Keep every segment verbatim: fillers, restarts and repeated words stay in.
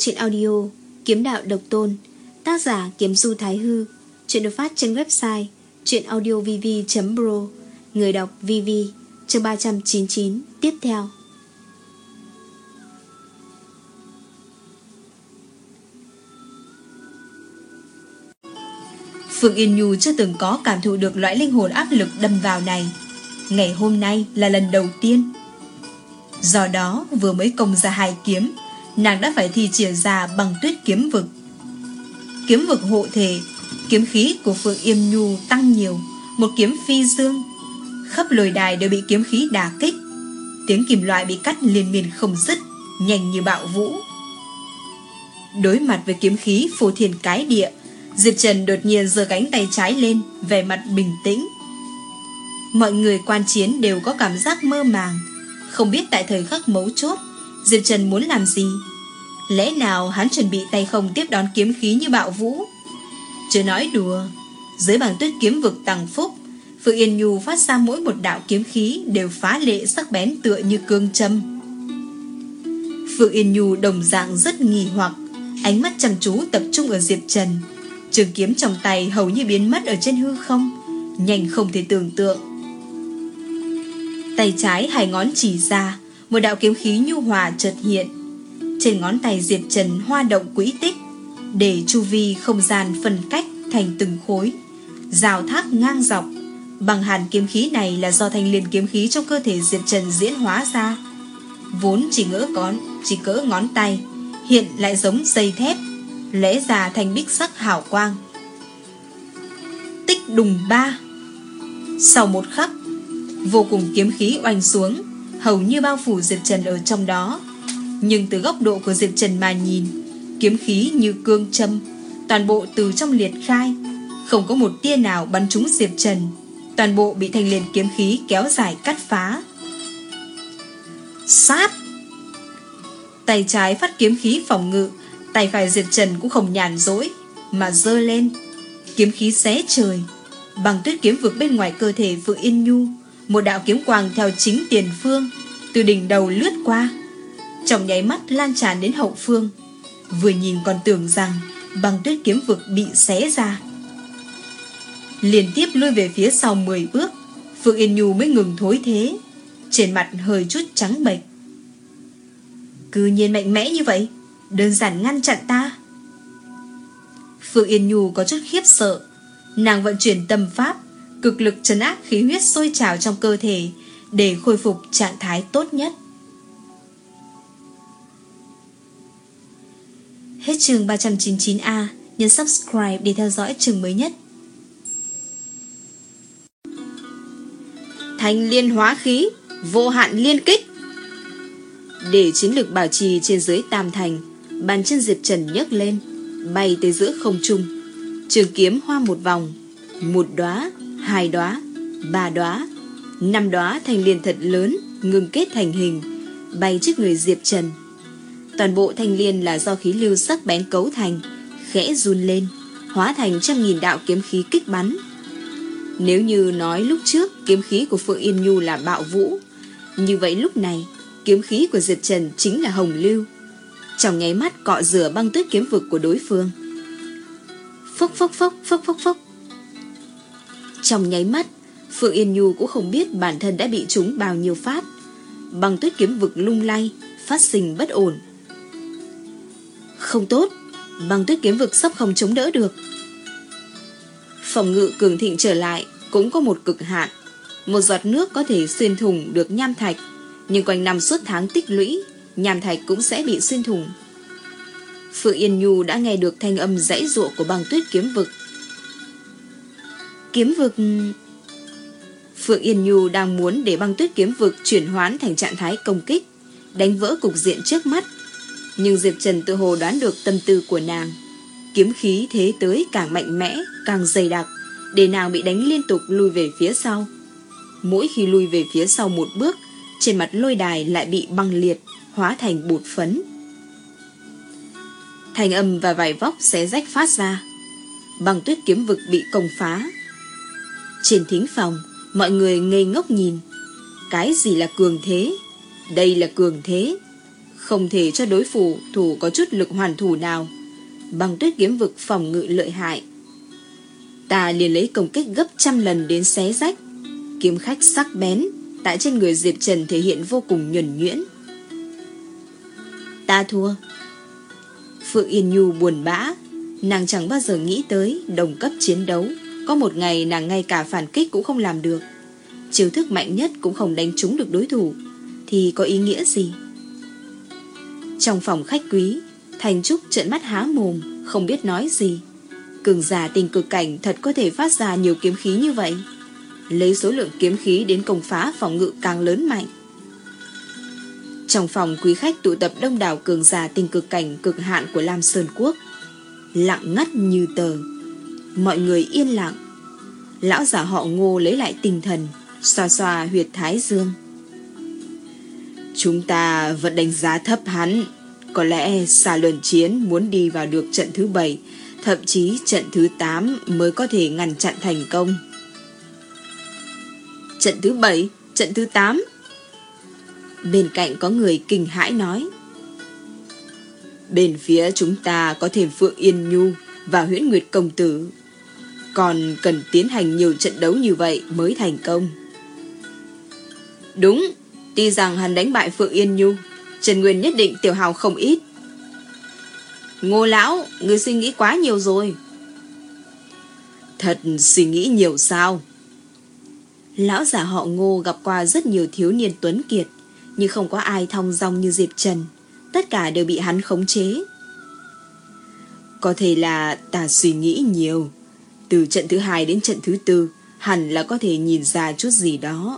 truyện audio Kiếm Đạo Độc Tôn, tác giả Kiếm Du Thái Hư. Truyện được phát trên website truyệnaudiovv chấm pro. Người đọc vê vê. Chương ba trăm chín mươi chín. Tiếp theo. Phượng Yên Nhu chưa từng có cảm thụ được loại linh hồn áp lực đâm vào này. Ngày hôm nay là lần đầu tiên. Do đó vừa mới công ra hai kiếm, nàng đã phải thi triển ra băng tuyết kiếm vực. Kiếm vực hộ thể, kiếm khí của Phượng Yên Nhu tăng nhiều, một kiếm phi dương. Khắp lồi đài đều bị kiếm khí đả kích, tiếng kim loại bị cắt liên miên không dứt, nhanh như bạo vũ. Đối mặt với kiếm khí phô thiên cái địa, Diệp Trần đột nhiên giơ cánh tay trái lên, vẻ mặt bình tĩnh. Mọi người quan chiến đều có cảm giác mơ màng, không biết tại thời khắc mấu chốt Diệp Trần muốn làm gì. Lẽ nào hắn chuẩn bị tay không tiếp đón kiếm khí như bạo vũ? Chưa nói đùa, dưới băng tuyết kiếm vực tăng phúc, Phượng Yên Nhu phát ra mỗi một đạo kiếm khí đều phá lệ sắc bén tựa như cương châm. Phượng Yên Nhu đồng dạng rất nghi hoặc, ánh mắt chăm chú tập trung ở Diệp Trần. Trường kiếm trong tay hầu như biến mất ở trên hư không, nhanh không thể tưởng tượng. Tay trái hai ngón chỉ ra, một đạo kiếm khí nhu hòa chợt hiện. Trên ngón tay Diệp Trần hoa động quỹ tích, để chu vi không gian phân cách thành từng khối, rào thác ngang dọc. Bằng hàn kiếm khí này là do thanh liên kiếm khí trong cơ thể Diệp Trần diễn hóa ra. Vốn chỉ ngỡ ngón, chỉ cỡ ngón tay, hiện lại giống dây thép, lẽ ra thành bích sắc hào quang. Tích đùng ba. Sau một khắc, vô cùng kiếm khí oanh xuống, hầu như bao phủ Diệp Trần ở trong đó. Nhưng từ góc độ của Diệp Trần mà nhìn, kiếm khí như cương châm, toàn bộ từ trong liệt khai, không có một tia nào bắn trúng Diệp Trần, toàn bộ bị thanh liên kiếm khí kéo dài cắt phá. Sát! Tay trái phát kiếm khí phòng ngự, tay phải Diệp Trần cũng không nhàn rỗi, mà giơ lên, kiếm khí xé trời. Băng tuyết kiếm vực bên ngoài cơ thể Phượng Yên Nhu, một đạo kiếm quang theo chính tiền phương, từ đỉnh đầu lướt qua, trong nháy mắt lan tràn đến hậu phương. Vừa nhìn còn tưởng rằng băng tuyết kiếm vực bị xé ra. Liên tiếp lui về phía sau mười bước, Phượng Yên Nhu mới ngừng thối thế, trên mặt hơi chút trắng bệch. Cứ nhiên mạnh mẽ như vậy, đơn giản ngăn chặn ta. Phượng Yên Nhu có chút khiếp sợ, nàng vận chuyển tâm pháp, cực lực trấn áp khí huyết sôi trào trong cơ thể để khôi phục trạng thái tốt nhất. Hết chương ba trăm chín mươi chín A, nhấn subscribe để theo dõi chương mới nhất. Thanh liên hóa khí, vô hạn liên kích. Để chiến lực bảo trì trên dưới tam thành, bàn chân Diệp Trần nhấc lên, bay tới giữa không trung. Trường kiếm hoa một vòng, một đóa, hai đóa, ba đóa, năm đóa thanh liên thật lớn ngưng kết thành hình, bay trước người Diệp Trần. Toàn bộ thanh liên là do khí lưu sắc bén cấu thành, khẽ run lên, hóa thành trăm nghìn đạo kiếm khí kích bắn. Nếu như nói lúc trước kiếm khí của Phượng Yên Nhu là bạo vũ, như vậy lúc này kiếm khí của Diệp Trần chính là hồng lưu, trong nháy mắt cọ rửa băng tuyết kiếm vực của đối phương. Phốc phốc phốc phốc phốc phốc. Trong nháy mắt, Phượng Yên Nhu cũng không biết bản thân đã bị trúng bao nhiêu phát. Băng tuyết kiếm vực lung lay, phát sinh bất ổn. Không tốt, băng tuyết kiếm vực sắp không chống đỡ được. Phòng ngự cường thịnh trở lại cũng có một cực hạn. Một giọt nước có thể xuyên thủng được nham thạch, nhưng quanh năm suốt tháng tích lũy, nham thạch cũng sẽ bị xuyên thủng. Phượng Yên Nhu đã nghe được thanh âm giãy giụa của băng tuyết kiếm vực. Kiếm vực... Phượng Yên Nhu đang muốn để băng tuyết kiếm vực chuyển hoán thành trạng thái công kích, đánh vỡ cục diện trước mắt. Nhưng Diệp Trần tự hồ đoán được tâm tư của nàng. Kiếm khí thế tới càng mạnh mẽ, càng dày đặc, để nàng bị đánh liên tục lùi về phía sau. Mỗi khi lùi về phía sau một bước, trên mặt lôi đài lại bị băng liệt, hóa thành bột phấn. Thành âm và vải vóc xé rách phát ra. Băng tuyết kiếm vực bị công phá. Trên thính phòng, mọi người ngây ngốc nhìn. Cái gì là cường thế? Đây là cường thế. không thể cho đối phủ thủ có chút lực hoàn thủ nào. Băng Tuyết kiếm vực phòng ngự lợi hại. Ta liền lấy công kích gấp trăm lần đến xé rách. Kiếm khách sắc bén tại trên người Diệp Trần thể hiện vô cùng nhuần nhuyễn. Ta thua. Phượng Yên Nhu buồn bã. Nàng chẳng bao giờ nghĩ tới đồng cấp chiến đấu có một ngày nàng ngay cả phản kích cũng không làm được, chiêu thức mạnh nhất cũng không đánh trúng được đối thủ, thì có ý nghĩa gì? Trong phòng khách quý, Thành Trúc trợn mắt há mồm, không biết nói gì. Cường giả tình cực cảnh thật có thể phát ra nhiều kiếm khí như vậy, lấy số lượng kiếm khí đến công phá phòng ngự càng lớn mạnh. Trong phòng quý khách tụ tập đông đảo cường giả tình cực cảnh cực hạn của Lam Sơn Quốc. Lặng ngắt như tờ. Mọi người yên lặng. Lão giả họ Ngô lấy lại tinh thần, xoa xoa huyệt thái dương. Chúng ta vẫn đánh giá thấp hắn. Có lẽ xà luận chiến muốn đi vào được trận thứ bảy, thậm chí trận thứ tám mới có thể ngăn chặn thành công. Trận thứ bảy, trận thứ tám. Bên cạnh có người kinh hãi nói. Bên phía chúng ta có thêm Phượng Yên Nhu và Huyễn Nguyệt Công Tử, còn cần tiến hành nhiều trận đấu như vậy mới thành công. Đúng, tuy rằng hắn đánh bại Phượng Yên Nhu, Trần Nguyên nhất định tiểu hào không ít. Ngô lão, ngươi suy nghĩ quá nhiều rồi. Thật suy nghĩ nhiều sao? Lão giả họ Ngô gặp qua rất nhiều thiếu niên tuấn kiệt, nhưng không có ai thong dong như Diệp Trần. Tất cả đều bị hắn khống chế. Có thể là ta suy nghĩ nhiều. Từ trận thứ hai đến trận thứ tư, hẳn là có thể nhìn ra chút gì đó.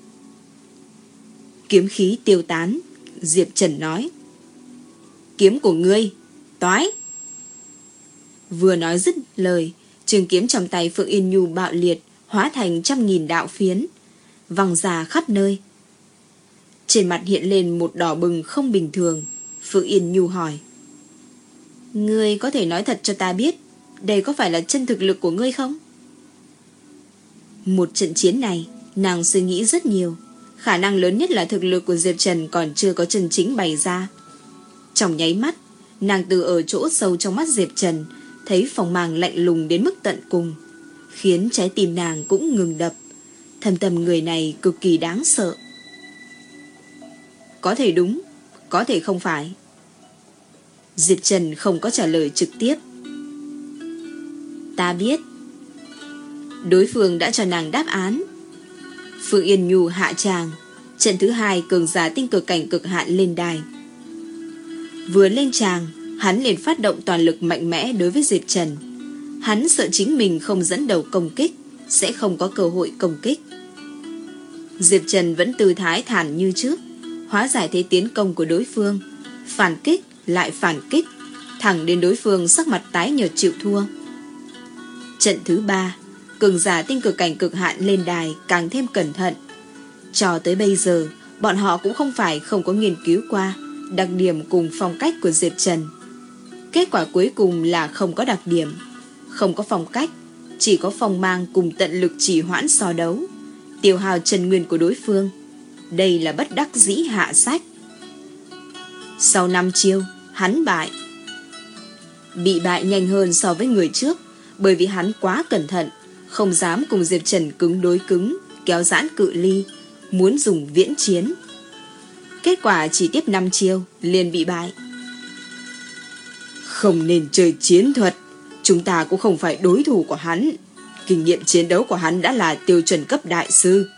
Kiếm khí tiêu tán, Diệp Trần nói. Kiếm của ngươi, toái. Vừa nói dứt lời, trường kiếm trong tay Phượng Yên Nhu bạo liệt, hóa thành trăm nghìn đạo phiến, văng ra khắp nơi. Trên mặt hiện lên một đỏ bừng không bình thường. Phượng Yên Nhu hỏi. Ngươi có thể nói thật cho ta biết, đây có phải là chân thực lực của ngươi không? Một trận chiến này, nàng suy nghĩ rất nhiều. Khả năng lớn nhất là thực lực của Diệp Trần còn chưa có chân chính bày ra. Trong nháy mắt, nàng từ ở chỗ sâu trong mắt Diệp Trần thấy phong mang lạnh lùng đến mức tận cùng, khiến trái tim nàng cũng ngừng đập. Thâm tâm người này cực kỳ đáng sợ. Có thể đúng, có thể không phải. Diệp Trần không có trả lời trực tiếp. Ta biết. Đối phương đã cho nàng đáp án. Phượng Yên Nhu hạ tràng. Trận thứ hai cường giả tinh cực cảnh cực hạn lên đài. Vừa lên tràng, hắn liền phát động toàn lực mạnh mẽ đối với Diệp Trần. Hắn sợ chính mình không dẫn đầu công kích, sẽ không có cơ hội công kích. Diệp Trần vẫn tư thái thản như trước, hóa giải thế tiến công của đối phương, phản kích lại phản kích, thẳng đến đối phương sắc mặt tái nhợt chịu thua. Trận thứ ba, cường giả tinh cực cảnh cực hạn lên đài càng thêm cẩn thận. Cho tới bây giờ, bọn họ cũng không phải không có nghiên cứu qua đặc điểm cùng phong cách của Diệp Trần. Kết quả cuối cùng là không có đặc điểm, không có phong cách, chỉ có phong mang cùng tận lực chỉ hoãn so đấu, tiêu hao chân nguyên của đối phương. Đây là bất đắc dĩ hạ sách. Sau năm chiêu, hắn bại. Bị bại nhanh hơn so với người trước, bởi vì hắn quá cẩn thận, không dám cùng Diệp Trần cứng đối cứng, kéo giãn cự ly, muốn dùng viễn chiến. Kết quả chỉ tiếp năm chiêu, liền bị bại. Không nên chơi chiến thuật, chúng ta cũng không phải đối thủ của hắn. Kinh nghiệm chiến đấu của hắn đã là tiêu chuẩn cấp đại sư.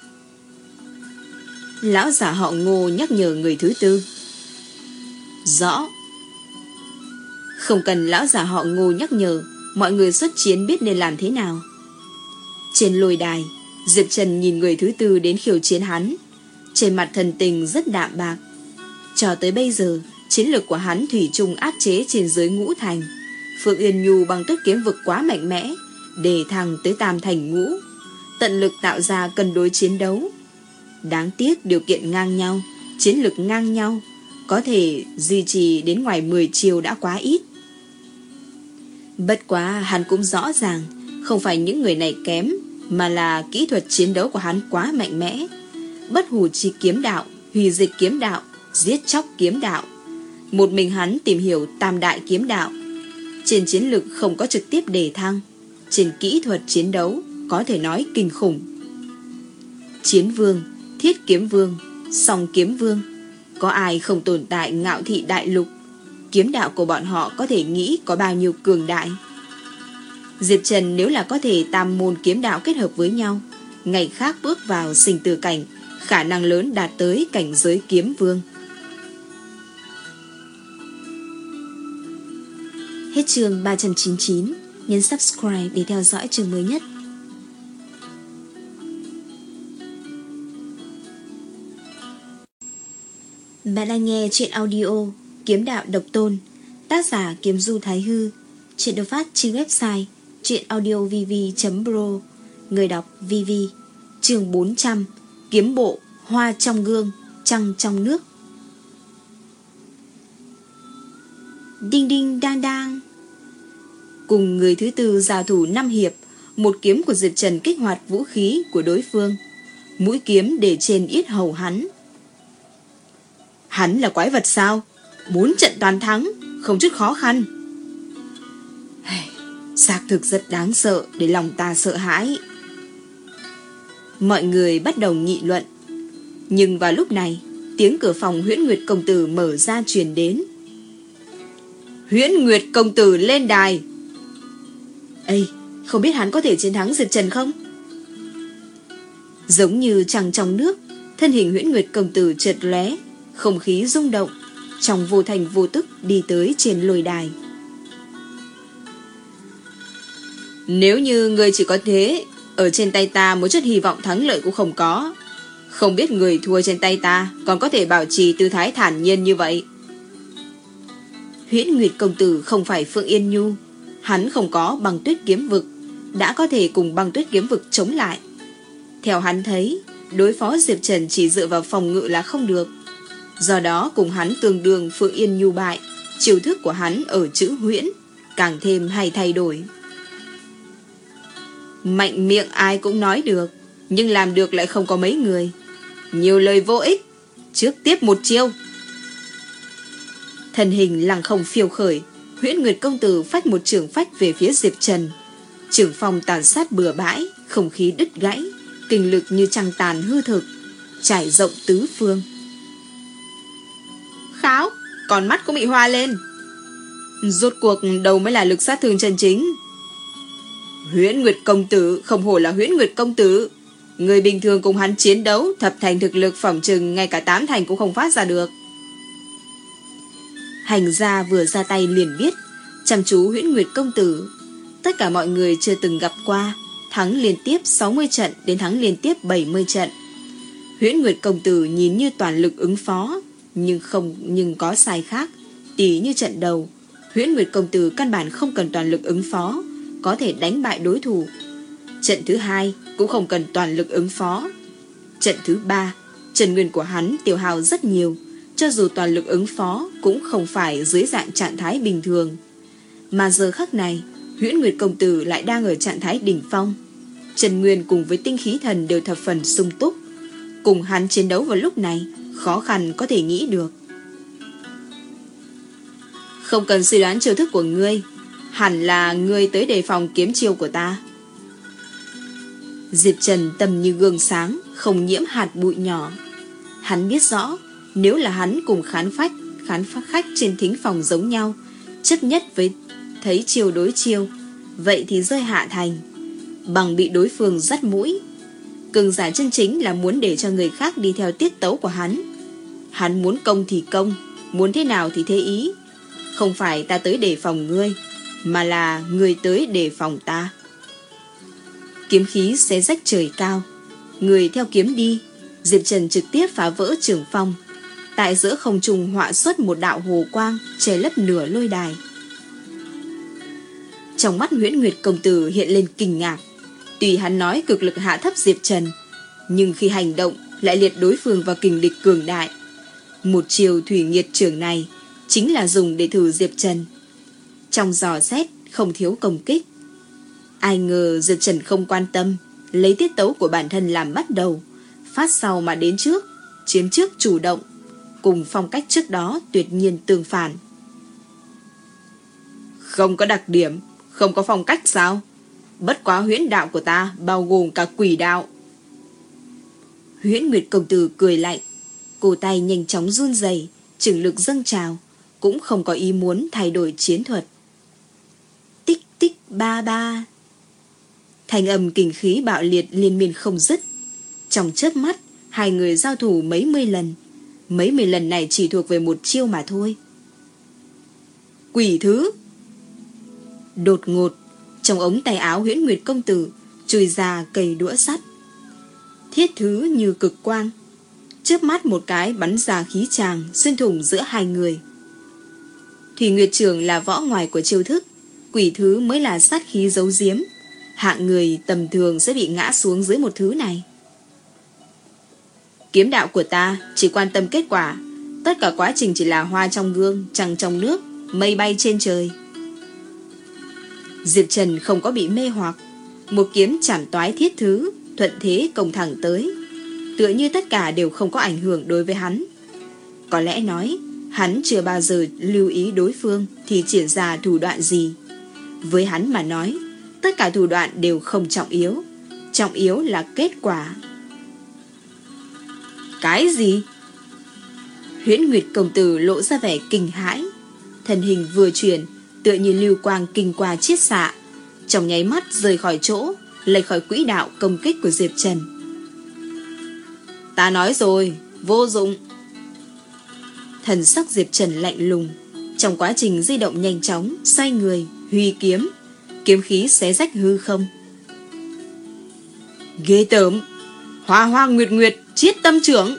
Lão giả họ Ngô nhắc nhở người thứ tư. Rõ. Không cần lão giả họ Ngô nhắc nhở, mọi người xuất chiến biết nên làm thế nào. Trên lôi đài, Diệp Trần nhìn người thứ tư đến khiêu chiến hắn, trên mặt thần tình rất đạm bạc. Cho tới bây giờ, chiến lược của hắn thủy chung áp chế trên dưới ngũ thành. Phượng Yên Nhu bằng Tuyết kiếm vực quá mạnh mẽ, đề thăng tới tam thành ngũ, tận lực tạo ra cân đối chiến đấu. Đáng tiếc điều kiện ngang nhau, chiến lược ngang nhau, có thể duy trì đến ngoài mười chiều đã quá ít. Bất quá hắn cũng rõ ràng, không phải những người này kém, mà là kỹ thuật chiến đấu của hắn quá mạnh mẽ. Bất hủ chi kiếm đạo, hủy diệt kiếm đạo, giết chóc kiếm đạo, Một mình hắn tìm hiểu tam đại kiếm đạo. Trên chiến lược không có trực tiếp đề thăng, trên kỹ thuật chiến đấu có thể nói kinh khủng. Chiến vương, thiết kiếm vương, song kiếm vương, có ai không tồn tại ngạo thị đại lục? Kiếm đạo của bọn họ có thể nghĩ có bao nhiêu cường đại. Diệp Trần nếu là có thể tam môn kiếm đạo kết hợp với nhau, ngày khác bước vào sinh tử cảnh, khả năng lớn đạt tới cảnh giới kiếm vương. Hết chương ba trăm chín mươi chín, nhấn subscribe để theo dõi chương mới nhất. Bạn đang nghe truyện audio Kiếm Đạo Độc Tôn, tác giả Kiếm Du Thái Hư, truyện được phát trên website truyệnaudiovv chấm pro, người đọc vê vê. Chương bốn trăm, Kiếm bộ, hoa trong gương, trăng trong nước. Đinh đinh đang đang. Cùng người thứ tư giao thủ năm hiệp, một kiếm của Diệp Trần kích hoạt vũ khí của đối phương. Mũi kiếm để trên yết hầu hắn. Hắn là quái vật sao? Bốn trận toàn thắng, không chút khó khăn. Xác thực rất đáng sợ, để lòng ta sợ hãi. Mọi người bắt đầu nghị luận. Nhưng vào lúc này, tiếng cửa phòng Huyễn Nguyệt công tử mở ra truyền đến. Huyễn Nguyệt công tử lên đài. Ê, không biết hắn có thể chiến thắng Diệp Trần không? Giống như trăng trong nước, thân hình Huyễn Nguyệt công tử chợt lóe, không khí rung động, trong vô thành vô tức đi tới trên lôi đài. Nếu như người chỉ có thế, ở trên tay ta một chút hy vọng thắng lợi cũng không có. Không biết người thua trên tay ta còn có thể bảo trì tư thái thản nhiên như vậy. Huyễn Nguyệt công tử không phải Phượng Yên Nhu, hắn không có Băng Tuyết kiếm vực, đã có thể cùng Băng Tuyết kiếm vực chống lại. Theo hắn thấy, đối phó Diệp Trần chỉ dựa vào phòng ngự là không được. Do đó cùng hắn tương đương Phượng Yên Nhu bại, chiêu thức của hắn ở chữ huyễn càng thêm hay thay đổi. Mạnh miệng ai cũng nói được, nhưng làm được lại không có mấy người. Nhiều lời vô ích, trước tiếp một chiêu. Thân hình lăng không phiêu khởi, Huyễn Nguyệt công tử phách một trường phách về phía Diệp Trần. Trường phong tàn sát bừa bãi, không khí đứt gãy, kinh lực như trăng tàn hư thực, trải rộng tứ phương. Kháo, con mắt cũng bị hoa lên. Rốt cuộc đâu mới là lực sát thương chân chính. Huyễn Nguyệt công tử không hổ là Huyễn Nguyệt công tử. Người bình thường cùng hắn chiến đấu, thập thành thực lực phỏng chừng ngay cả tám thành cũng không phát ra được. Hành gia vừa ra tay liền biết, chăm chú Huyễn Nguyệt công tử. Tất cả mọi người chưa từng gặp qua, thắng liên tiếp sáu mươi trận đến thắng liên tiếp bảy mươi trận. Huyễn Nguyệt công tử nhìn như toàn lực ứng phó, nhưng không nhưng có sai khác. Tỉ như trận đầu, Huyễn Nguyệt công tử căn bản không cần toàn lực ứng phó, có thể đánh bại đối thủ. Trận thứ hai cũng không cần toàn lực ứng phó. Trận thứ ba, chân nguyên của hắn tiêu hao rất nhiều, cho dù toàn lực ứng phó cũng không phải dưới dạng trạng thái bình thường. Mà giờ khắc này, Huyễn Nguyệt công tử lại đang ở trạng thái đỉnh phong. Chân nguyên cùng với tinh khí thần đều thập phần sung túc. Cùng hắn chiến đấu vào lúc này, khó khăn có thể nghĩ được. Không cần suy đoán chiêu thức của ngươi, hẳn là ngươi tới đề phòng kiếm chiêu của ta. Diệp Trần tầm như gương sáng, không nhiễm hạt bụi nhỏ. Hắn biết rõ, nếu là hắn cùng khán phách, khán phách khách trên thính phòng giống nhau, chấp nhất với thấy chiêu đối chiêu, vậy thì rơi hạ thành, bằng bị đối phương dắt mũi. Cường giả chân chính là muốn để cho người khác đi theo tiết tấu của hắn. Hắn muốn công thì công, muốn thế nào thì thế ý. Không phải ta tới đề phòng ngươi, mà là ngươi tới đề phòng ta. Kiếm khí xé rách trời cao, người theo kiếm đi. Diệp Trần trực tiếp phá vỡ trường phong, tại giữa không trung họa xuất một đạo hồ quang che lấp nửa lôi đài. Trong mắt Huyễn Nguyệt công tử hiện lên kinh ngạc. Tuy hắn nói cực lực hạ thấp Diệp Trần, nhưng khi hành động lại liệt đối phương vào kình địch cường đại. Một chiều thủy nghiệt trưởng này chính là dùng để thử Diệp Trần. Trong dò xét không thiếu công kích. Ai ngờ Diệp Trần không quan tâm, lấy tiết tấu của bản thân làm bắt đầu, phát sau mà đến trước, chiếm trước chủ động. cùng phong cách trước đó tuyệt nhiên tương phản. Không có đặc điểm, không có phong cách sao? Bất quá huyễn đạo của ta bao gồm cả quỷ đạo. Huyễn Nguyệt công tử cười lạnh, cổ tay nhanh chóng run rẩy, chừng lực dâng trào, cũng không có ý muốn thay đổi chiến thuật. Tích tích ba ba. Thanh âm kình khí bạo liệt liên miên không dứt. Trong chớp mắt, hai người giao thủ mấy mươi lần. Mấy mươi lần này chỉ thuộc về một chiêu mà thôi. Quỷ thứ. Đột ngột, trong ống tay áo Huyễn Nguyệt công tử chui ra cây đũa sắt. Thiết thứ như cực quang, chớp mắt một cái bắn ra khí tràng xuyên thủng giữa hai người. Thủy Nguyệt Trường là võ ngoài của chiêu thức, quỷ thứ mới là sát khí giấu giếm. Hạng người tầm thường sẽ bị ngã xuống dưới một thứ này. Kiếm đạo của ta chỉ quan tâm kết quả, tất cả quá trình chỉ là hoa trong gương, trăng trong nước, mây bay trên trời. Diệp Trần không có bị mê hoặc, một kiếm chảm toái thiết thứ, thuận thế công thẳng tới, tựa như tất cả đều không có ảnh hưởng đối với hắn. Có lẽ nói, hắn chưa bao giờ lưu ý đối phương thì triển ra thủ đoạn gì. Với hắn mà nói, tất cả thủ đoạn đều không trọng yếu, trọng yếu là kết quả. Cái gì? Huyễn Nguyệt công tử lộ ra vẻ kinh hãi, thân hình vừa chuyển, tựa như lưu quang kinh qua chiết xạ, trong nháy mắt rời khỏi chỗ, lệch khỏi quỹ đạo công kích của Diệp Trần. Ta nói rồi, vô dụng. Thần sắc Diệp Trần lạnh lùng, trong quá trình di động nhanh chóng, xoay người, huy kiếm, kiếm khí xé rách hư không. Ghê tởm. Hoa hoa nguyệt nguyệt, chiết tâm trưởng.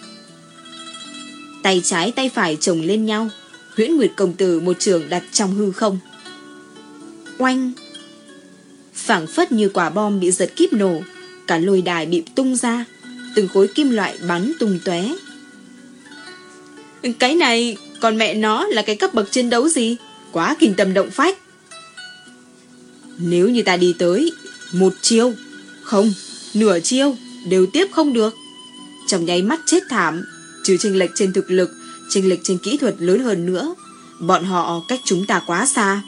Tay trái tay phải chồng lên nhau, Huyễn Nguyệt công tử một trường đặt trong hư không. Oanh. Phảng phất như quả bom bị giật kíp nổ, cả lôi đài bị tung ra, từng khối kim loại bắn tung tóe. Cái này còn mẹ nó là cái cấp bậc chiến đấu gì? Quá kinh tâm động phách. Nếu như ta đi tới một chiêu, không, nửa chiêu đều tiếp không được, trong nháy mắt chết thảm. Trừ chênh lệch trên thực lực, chênh lệch trên kỹ thuật lớn hơn nữa, bọn họ cách chúng ta quá xa.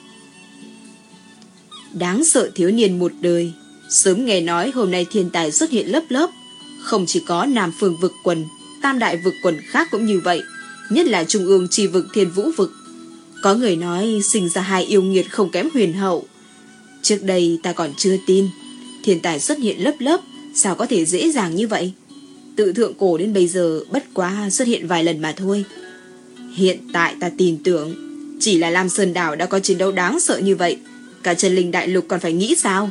Đáng sợ thiếu niên một đời. Sớm nghe nói hôm nay thiên tài xuất hiện lớp lớp, không chỉ có Nam Phương vực quần, tam đại vực quần khác cũng như vậy, nhất là trung ương trì vực Thiên Vũ vực. Có người nói sinh ra hai yêu nghiệt không kém huyền hậu. Trước đây ta còn chưa tin, thiên tài xuất hiện lớp lớp, sao có thể dễ dàng như vậy? Tự thượng cổ đến bây giờ bất quá xuất hiện vài lần mà thôi. Hiện tại ta tin tưởng, chỉ là Lam Sơn Đảo đã có chiến đấu đáng sợ như vậy, cả Trần Linh Đại Lục còn phải nghĩ sao?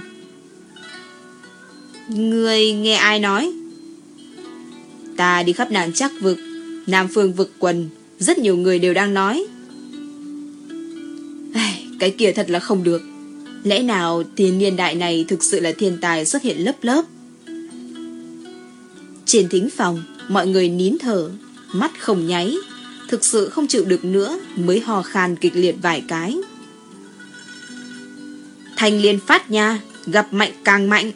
Người nghe ai nói? Ta đi khắp Nam Trắc vực, Nam Phương vực quần, rất nhiều người đều đang nói. Cái kia thật là không được. Lẽ nào thiên niên đại này thực sự là thiên tài xuất hiện lớp lớp? Trên thính phòng, mọi người nín thở, mắt không nháy, thực sự không chịu được nữa mới hò khan kịch liệt vài cái. Thanh liên phát nha, gặp mạnh càng mạnh.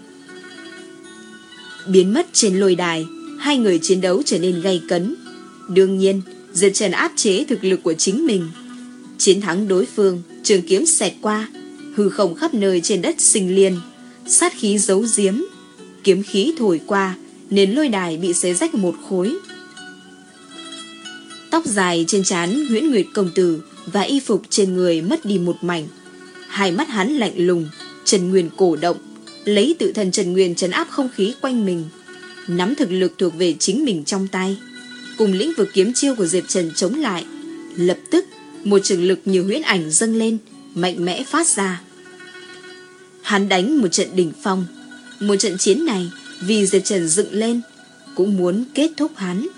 Biến mất trên lôi đài, hai người chiến đấu trở nên gay cấn. Đương nhiên, Diệp Trần áp chế thực lực của chính mình, chiến thắng đối phương. Trường kiếm xẹt qua, hư không khắp nơi trên đất sinh liên, sát khí giấu giếm, kiếm khí thổi qua, nền lôi đài bị xé rách một khối. Tóc dài trên trán Huyễn Nguyệt công tử và y phục trên người mất đi một mảnh. Hai mắt hắn lạnh lùng, Trần Nguyên cổ động, lấy tự thân Trần Nguyên trấn áp không khí quanh mình, nắm thực lực thuộc về chính mình trong tay, cùng lĩnh vực kiếm chiêu của Diệp Trần chống lại. Lập tức một trường lực như huyễn ảnh dâng lên, mạnh mẽ phát ra. Hắn đánh một trận đỉnh phong. Một trận chiến này vì Diệp Trần dựng lên, cũng muốn kết thúc hắn.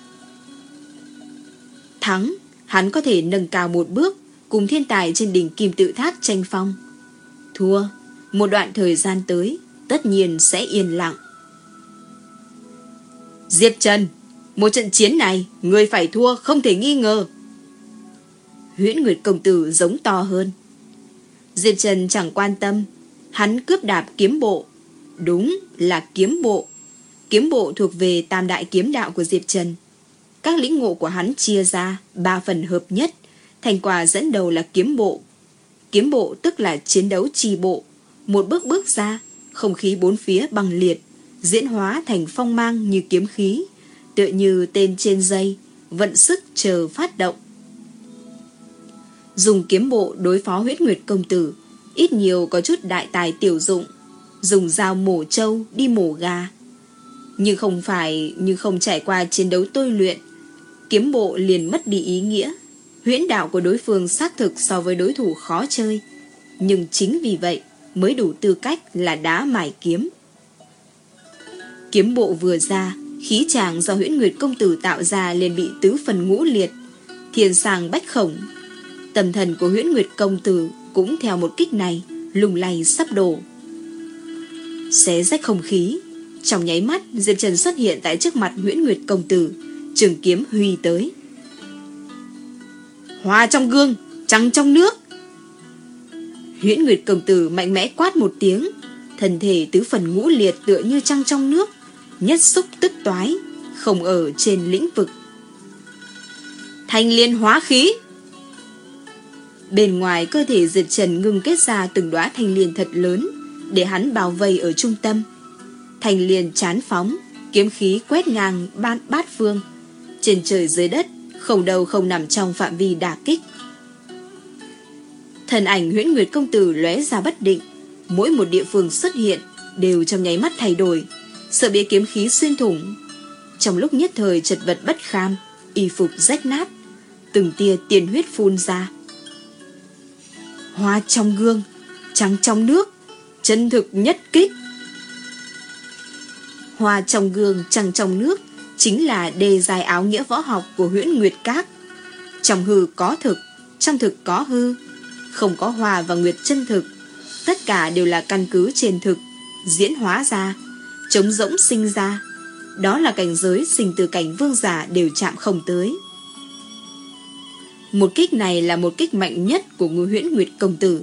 Thắng, hắn có thể nâng cao một bước, cùng thiên tài trên đỉnh Kim Tự Tháp tranh phong. Thua, một đoạn thời gian tới tất nhiên sẽ yên lặng. Diệp Trần, một trận chiến này người phải thua không thể nghi ngờ. Huyễn Nguyệt công tử giống to hơn. Diệp Trần chẳng quan tâm, hắn cướp đạp kiếm bộ. Đúng là kiếm bộ. Kiếm bộ thuộc về tam đại kiếm đạo của Diệp Trần. các lĩnh ngộ của hắn chia ra ba phần hợp nhất, thành quả dẫn đầu là kiếm bộ. Kiếm bộ tức là chiến đấu chi bộ, một bước bước ra, không khí bốn phía băng liệt, diễn hóa thành phong mang như kiếm khí, tựa như tên trên dây, vận sức chờ phát động. Dùng kiếm bộ đối phó Huyễn Nguyệt công tử, ít nhiều có chút đại tài tiểu dụng, dùng dao mổ trâu đi mổ gà. Nhưng không phải như không trải qua chiến đấu tôi luyện, kiếm bộ liền mất đi ý nghĩa. Huyễn đạo của đối phương xác thực so với đối thủ khó chơi, nhưng chính vì vậy mới đủ tư cách là đá mài kiếm. Kiếm bộ vừa ra, khí tràng do Huyễn Nguyệt công tử tạo ra liền bị tứ phần ngũ liệt, thiên sàng bách khổng. Tâm thần của Huyễn Nguyệt công tử cũng theo một kích này lung lay sắp đổ. Xé rách không khí, trong nháy mắt Diệp Trần xuất hiện tại trước mặt Huyễn Nguyệt công tử, trường kiếm huy tới. Hoa trong gương, trăng trong nước. Huyễn Nguyệt công tử mạnh mẽ quát một tiếng, thân thể tứ phần ngũ liệt tựa như trăng trong nước, nhất xúc tức toái, không ở trên lĩnh vực. Thanh liên hóa khí. Bên ngoài cơ thể Diệp Trần ngưng kết ra từng đóa thanh liên thật lớn, để hắn bao vây ở trung tâm. Thanh liên chán phóng, kiếm khí quét ngang bát bát phương, trên trời dưới đất, không đâu không nằm trong phạm vi đả kích. Thần ảnh Huyễn Nguyệt công tử lóe ra bất định, mỗi một địa phương xuất hiện đều trong nháy mắt thay đổi, sợ bị kiếm khí xuyên thủng. Trong lúc nhất thời chật vật bất kham, y phục rách nát, từng tia tiền huyết phun ra. Hoa trong gương, trăng trong nước, chân thực nhất kích. Hoa trong gương, trăng trong nước chính là đề dài áo nghĩa võ học của Huyễn Nguyệt Các. Trong hư có thực, trong thực có hư, không có hoa và nguyệt chân thực, tất cả đều là căn cứ trên thực diễn hóa ra, trống rỗng sinh ra. Đó là cảnh giới sinh từ cảnh vương giả đều chạm không tới. Một kích này là một kích mạnh nhất của Ngư Huyễn Nguyệt công tử.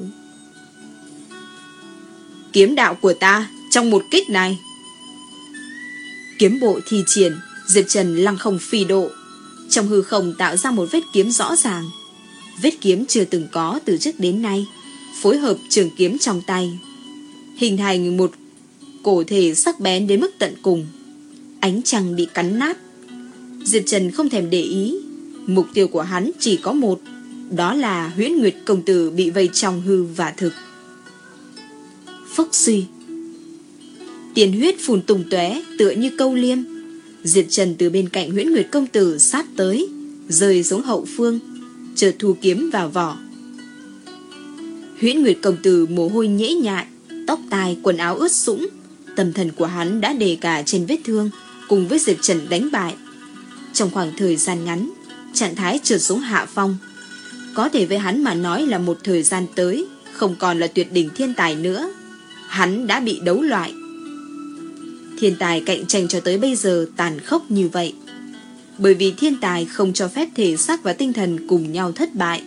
Kiếm đạo của ta trong một kích này. Kiếm bộ thi triển, Diệp Trần lăng không phi độ, trong hư không tạo ra một vết kiếm rõ ràng. Vết kiếm chưa từng có từ trước đến nay, phối hợp trường kiếm trong tay, hình thành một cổ thể sắc bén đến mức tận cùng. Ánh trăng bị cắn nát. Diệp Trần không thèm để ý, mục tiêu của hắn chỉ có một, đó là Huyễn Nguyệt công tử bị vây trong hư và thực. Phốc suy, tiền huyết phun tung tóe tựa như câu liêm. Diệp Trần từ bên cạnh Huyễn Nguyệt công tử sát tới, rơi xuống hậu phương, chợt thu kiếm vào vỏ. Huyễn Nguyệt công tử mồ hôi nhễ nhại, tóc tai quần áo ướt sũng, tâm thần của hắn đã đề cả trên vết thương, cùng với Diệp Trần đánh bại. Trong khoảng thời gian ngắn, trạng thái trượt xuống hạ phong. Có thể với hắn mà nói là một thời gian tới không còn là tuyệt đỉnh thiên tài nữa. Hắn đã bị đấu loại. Thiên tài cạnh tranh cho tới bây giờ tàn khốc như vậy, bởi vì thiên tài không cho phép thể xác và tinh thần cùng nhau thất bại.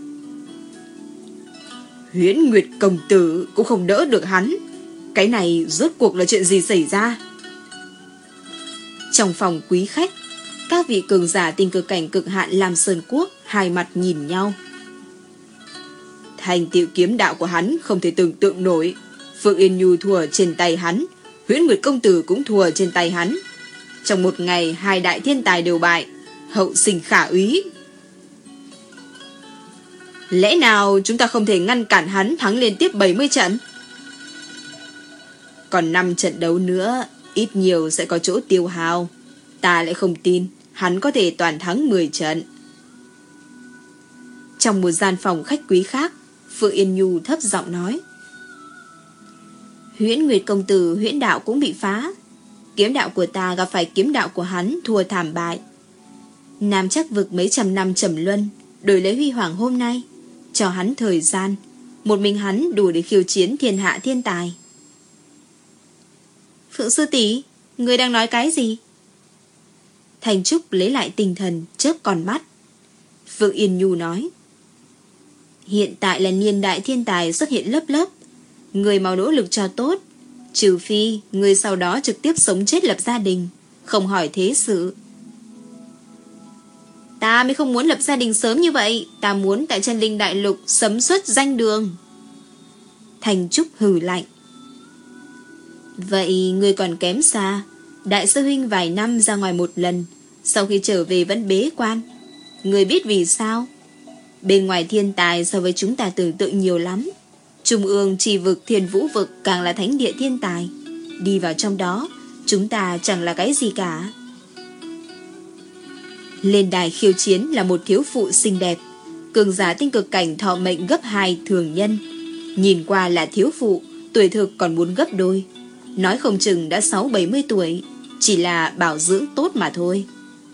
Huyễn Nguyệt công tử cũng không đỡ được hắn. Cái này rốt cuộc là chuyện gì xảy ra? Trong phòng quý khách, các vị cường giả tinh cực cảnh cực hạn Lam Sơn Quốc hai mặt nhìn nhau. Thành tựu kiếm đạo của hắn không thể tưởng tượng nổi. Phượng Yên Nhu thua trên tay hắn, Huyễn Nguyệt công tử cũng thua trên tay hắn. Trong một ngày hai đại thiên tài đều bại, hậu sinh khả úy. Lẽ nào chúng ta không thể ngăn cản hắn thắng liên tiếp bảy mươi trận? Còn năm trận đấu nữa, ít nhiều sẽ có chỗ tiêu hao. Ta lại không tin hắn có thể toàn thắng mười trận. Trong một gian phòng khách quý khác, Phượng Yên Nhu thấp giọng nói. Huyễn Nguyệt công tử huyễn đạo cũng bị phá. Kiếm đạo của ta gặp phải kiếm đạo của hắn, thua thảm bại. Nam chắc vực mấy trăm năm trầm luân, đổi lấy huy hoàng hôm nay. Cho hắn thời gian, một mình hắn đủ để khiêu chiến thiên hạ thiên tài. Phượng sư tỷ, người đang nói cái gì? Thành Trúc lấy lại tinh thần, chớp con mắt. Phượng Yên Nhu nói. Hiện tại là niên đại thiên tài xuất hiện lớp lớp. Người mau nỗ lực cho tốt, trừ phi người sau đó trực tiếp sống chết lập gia đình, không hỏi thế sự. Ta mới không muốn lập gia đình sớm như vậy. Ta muốn tại chân linh đại lục sấm xuất danh đường. Thành Trúc hừ lạnh. Vậy ngươi còn kém xa. Đại sư huynh vài năm ra ngoài một lần, sau khi trở về vẫn bế quan. Ngươi biết vì sao? Bên ngoài thiên tài so với chúng ta tưởng tượng nhiều lắm. Trung ương trì vực Thiên Vũ vực càng là thánh địa thiên tài. Đi vào trong đó, chúng ta chẳng là cái gì cả. Lên đài khiêu chiến là một thiếu phụ xinh đẹp, cường giả tinh cực cảnh thọ mệnh gấp hai thường nhân. Nhìn qua là thiếu phụ, tuổi thực còn muốn gấp đôi. Nói không chừng đã sáu bảy mươi tuổi, chỉ là bảo dưỡng tốt mà thôi.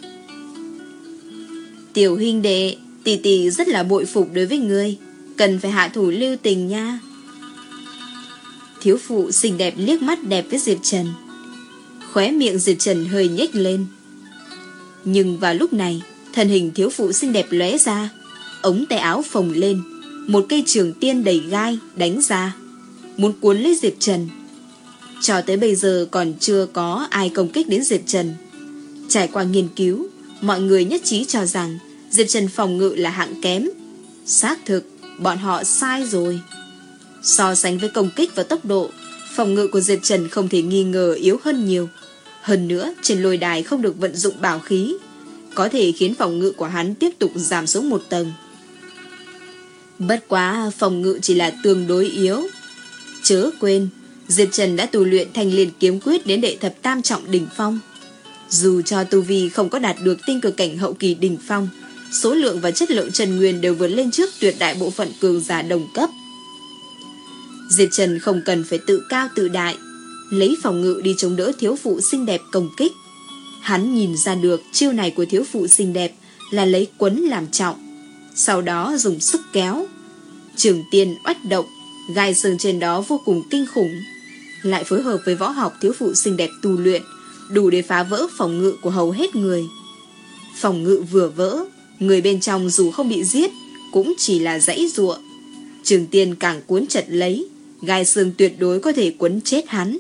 Tiểu huynh đệ, tỷ tỷ rất là bội phục đối với ngươi, cần phải hạ thủ lưu tình nha. Thiếu phụ xinh đẹp liếc mắt đẹp với Diệp Trần. Khóe miệng Diệp Trần hơi nhếch lên. Nhưng vào lúc này, thân hình thiếu phụ xinh đẹp lóe ra, ống tay áo phồng lên, một cây trường tiên đầy gai đánh ra, muốn cuốn lấy Diệp Trần. Cho tới bây giờ còn chưa có ai công kích đến Diệp Trần. Trải qua nghiên cứu, mọi người nhất trí cho rằng Diệp Trần phòng ngự là hạng kém. Xác thực, bọn họ sai rồi. So sánh với công kích và tốc độ, phòng ngự của Diệp Trần không thể nghi ngờ yếu hơn nhiều. Hơn nữa, trên lôi đài không được vận dụng bảo khí, có thể khiến phòng ngự của hắn tiếp tục giảm xuống một tầng. Bất quá, phòng ngự chỉ là tương đối yếu. Chớ quên, Diệp Trần đã tu luyện Thanh Liên kiếm quyết đến đệ thập tam trọng đỉnh phong. Dù cho tu vi không có đạt được tinh cực cảnh hậu kỳ đỉnh phong, số lượng và chất lượng Trần Nguyên đều vượt lên trước tuyệt đại bộ phận cường giả đồng cấp. Diệp Trần không cần phải tự cao tự đại, lấy phòng ngự đi chống đỡ thiếu phụ xinh đẹp công kích. Hắn nhìn ra được chiêu này của thiếu phụ xinh đẹp là lấy quấn làm trọng, sau đó dùng sức kéo. Trường tiên oách động, gai xương trên đó vô cùng kinh khủng, lại phối hợp với võ học thiếu phụ xinh đẹp tu luyện, đủ để phá vỡ phòng ngự của hầu hết người. Phòng ngự vừa vỡ, người bên trong dù không bị giết cũng chỉ là giãy giụa. Trường tiên càng cuốn chặt lấy, gai xương tuyệt đối có thể quấn chết hắn.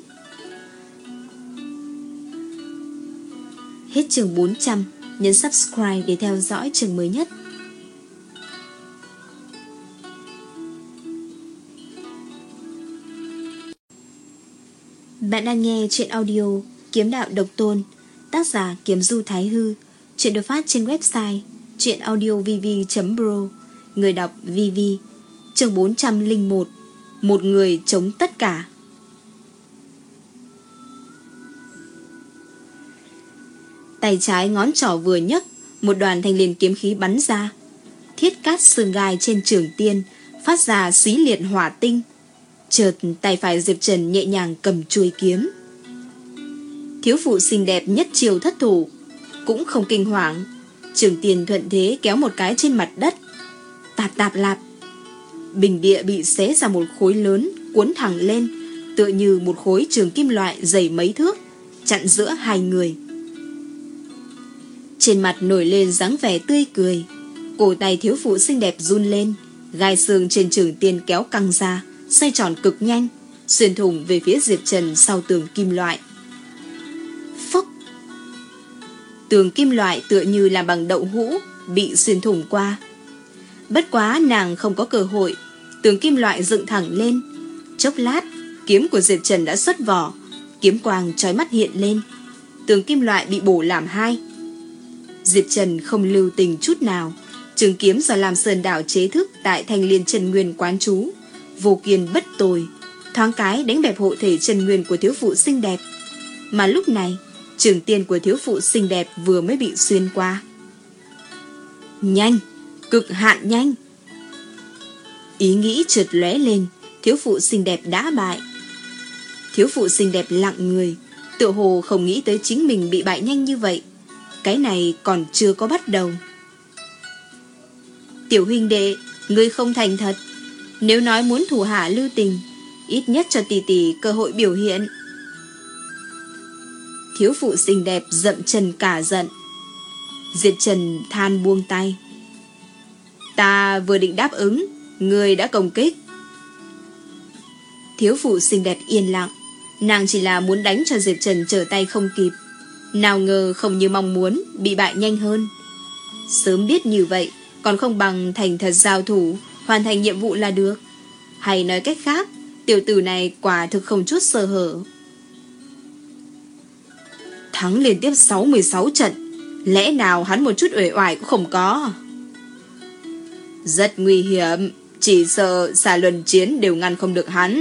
Hết chương bốn trăm, nhấn subscribe để theo dõi chương mới nhất. Bạn đang nghe chuyện audio Kiếm Đạo Độc Tôn, tác giả Kiếm Du Thái Hư. Chuyện được phát trên website chuyenaudiovv chấm pro. Người đọc vê vê. Chương bốn trăm lẻ một. Một người chống tất cả. Tay trái ngón trỏ vừa nhấc, một đoàn thanh liên kiếm khí bắn ra. Thiết cát sương gai trên trường tiên phát ra xí liệt hỏa tinh. Chợt tay phải Diệp Trần nhẹ nhàng cầm chuôi kiếm. Thiếu phụ xinh đẹp nhất chiều thất thủ, cũng không kinh hoàng. Trường tiên thuận thế kéo một cái trên mặt đất. Tạp tạp lạp, bình địa bị xé ra một khối lớn, cuốn thẳng lên, tựa như một khối trường kim loại dày mấy thước, chặn giữa hai người. Trên mặt nổi lên dáng vẻ tươi cười. Cổ tay thiếu phụ xinh đẹp run lên, gai xương trên trường tiên kéo căng ra, xoay tròn cực nhanh, xuyên thủng về phía Diệp Trần sau tường kim loại. Phốc! Tường kim loại tựa như là bằng đậu hũ, bị xuyên thủng qua. Bất quá nàng không có cơ hội, tường kim loại dựng thẳng lên. Chốc lát, kiếm của Diệp Trần đã xuất vỏ, kiếm quang chói mắt hiện lên. Tường kim loại bị bổ làm hai. Diệp Trần không lưu tình chút nào, trường kiếm do Lam Sơn Đảo chế thức tại Thanh Liên Chân Nguyên quán trú, vô kiên bất tồi, thoáng cái đánh bẹp hộ thể chân nguyên của thiếu phụ xinh đẹp. Mà lúc này, trường tiên của thiếu phụ xinh đẹp vừa mới bị xuyên qua. Nhanh, cực hạn nhanh. Ý nghĩ chợt lóe lên, thiếu phụ xinh đẹp đã bại. Thiếu phụ xinh đẹp lặng người, tựa hồ không nghĩ tới chính mình bị bại nhanh như vậy. Cái này còn chưa có bắt đầu. Tiểu huynh đệ, ngươi không thành thật. Nếu nói muốn thủ hạ lưu tình, ít nhất cho tỷ tỷ cơ hội biểu hiện. Thiếu phụ xinh đẹp dậm chân cả giận. Diệp Trần than buông tay. Ta vừa định đáp ứng, ngươi đã công kích. Thiếu phụ xinh đẹp yên lặng. Nàng chỉ là muốn đánh cho Diệp Trần trở tay không kịp, nào ngờ không như mong muốn, bị bại nhanh hơn. Sớm biết như vậy, còn không bằng thành thật giao thủ, hoàn thành nhiệm vụ là được. Hay nói cách khác, tiểu tử này quả thực không chút sơ hở. Thắng liên tiếp sáu mươi sáu trận, lẽ nào hắn một chút uể oải cũng không có? Rất nguy hiểm, chỉ sợ xà luân chiến đều ngăn không được hắn.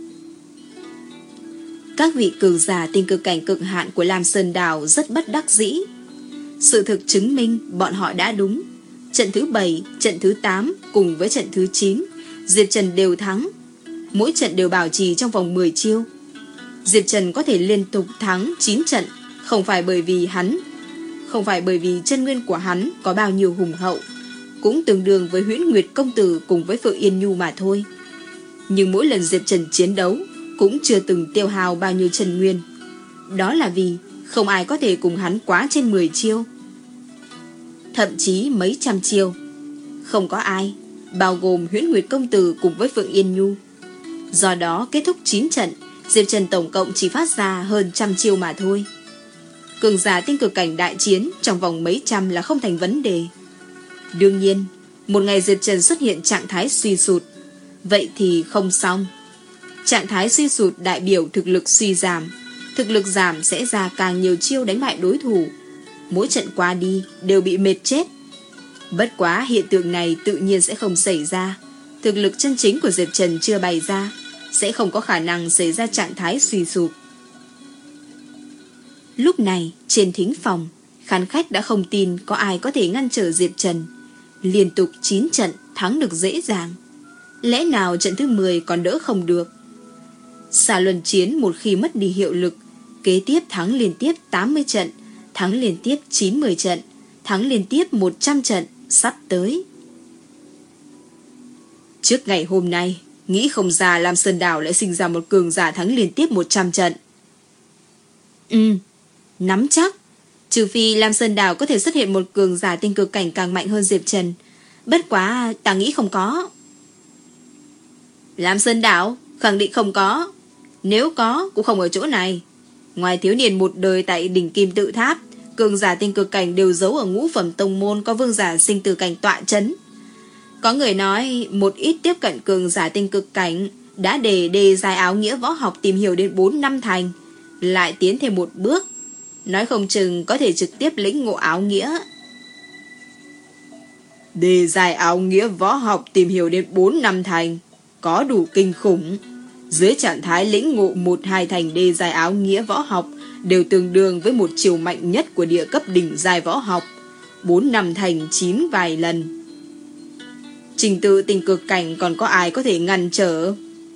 Các vị cường giả tinh cực cảnh cực hạn của Lam Sơn Đảo rất bất đắc dĩ. Sự thực chứng minh bọn họ đã đúng. Trận thứ bảy, trận thứ tám cùng với trận thứ chín, Diệp Trần đều thắng. Mỗi trận đều bảo trì trong vòng mười chiêu. Diệp Trần có thể liên tục thắng chín trận, không phải bởi vì hắn, không phải bởi vì chân nguyên của hắn có bao nhiêu hùng hậu, cũng tương đương với Huyễn Nguyệt công tử cùng với Phượng Yên Nhu mà thôi. Nhưng mỗi lần Diệp Trần chiến đấu cũng chưa từng tiêu hao bao nhiêu chân nguyên. Đó là vì không ai có thể cùng hắn quá trên mười chiêu, thậm chí mấy trăm chiêu. Không có ai, bao gồm Huyễn Nguyệt công tử cùng với Phượng Yên Nhu. Do đó kết thúc chín trận, Diệp Trần tổng cộng chỉ phát ra hơn trăm chiêu mà thôi. Cường giả tinh cực cảnh đại chiến trong vòng mấy trăm là không thành vấn đề. Đương nhiên, một ngày Diệp Trần xuất hiện trạng thái suy sụt, vậy thì không xong. Trạng thái suy sụt đại biểu thực lực suy giảm. Thực lực giảm sẽ ra càng nhiều chiêu đánh bại đối thủ. Mỗi trận qua đi đều bị mệt chết. Bất quá hiện tượng này tự nhiên sẽ không xảy ra. Thực lực chân chính của Diệp Trần chưa bày ra, sẽ không có khả năng xảy ra trạng thái suy sụp. Lúc này trên thính phòng, khán khách đã không tin có ai có thể ngăn trở Diệp Trần. Liên tục chín trận thắng được dễ dàng. Lẽ nào trận thứ mười còn đỡ không được? Xà luân chiến một khi mất đi hiệu lực, kế tiếp thắng liên tiếp tám mươi trận, thắng liên tiếp chín mươi trận, thắng liên tiếp một trăm trận, sắp tới. Trước ngày hôm nay, nghĩ không ra Lam Sơn Đảo lại sinh ra một cường giả thắng liên tiếp một trăm trận. Ừ, nắm chắc. Trừ phi Lam Sơn Đảo có thể xuất hiện một cường giả tinh cực cảnh càng mạnh hơn Diệp Trần. Bất quá ta nghĩ không có. Lam Sơn Đảo khẳng định không có. Nếu có cũng không ở chỗ này. Ngoài thiếu niên một đời tại đỉnh Kim Tự Tháp, cường giả tinh cực cảnh đều giấu ở ngũ phẩm tông môn có vương giả sinh tử cảnh tọa chấn. Có người nói một ít tiếp cận cường giả tinh cực cảnh đã để đề dài áo nghĩa võ học tìm hiểu đến bốn năm thành, lại tiến thêm một bước, nói không chừng có thể trực tiếp lĩnh ngộ áo nghĩa. Đề dài áo nghĩa võ học tìm hiểu đến bốn năm thành, có đủ kinh khủng. Dưới trạng thái lĩnh ngộ một hai thành đề dài áo nghĩa võ học đều tương đương với một chiều mạnh nhất của địa cấp đỉnh dài võ học, bốn năm thành chín vài lần. Trình tự tình cực cảnh còn có ai có thể ngăn trở?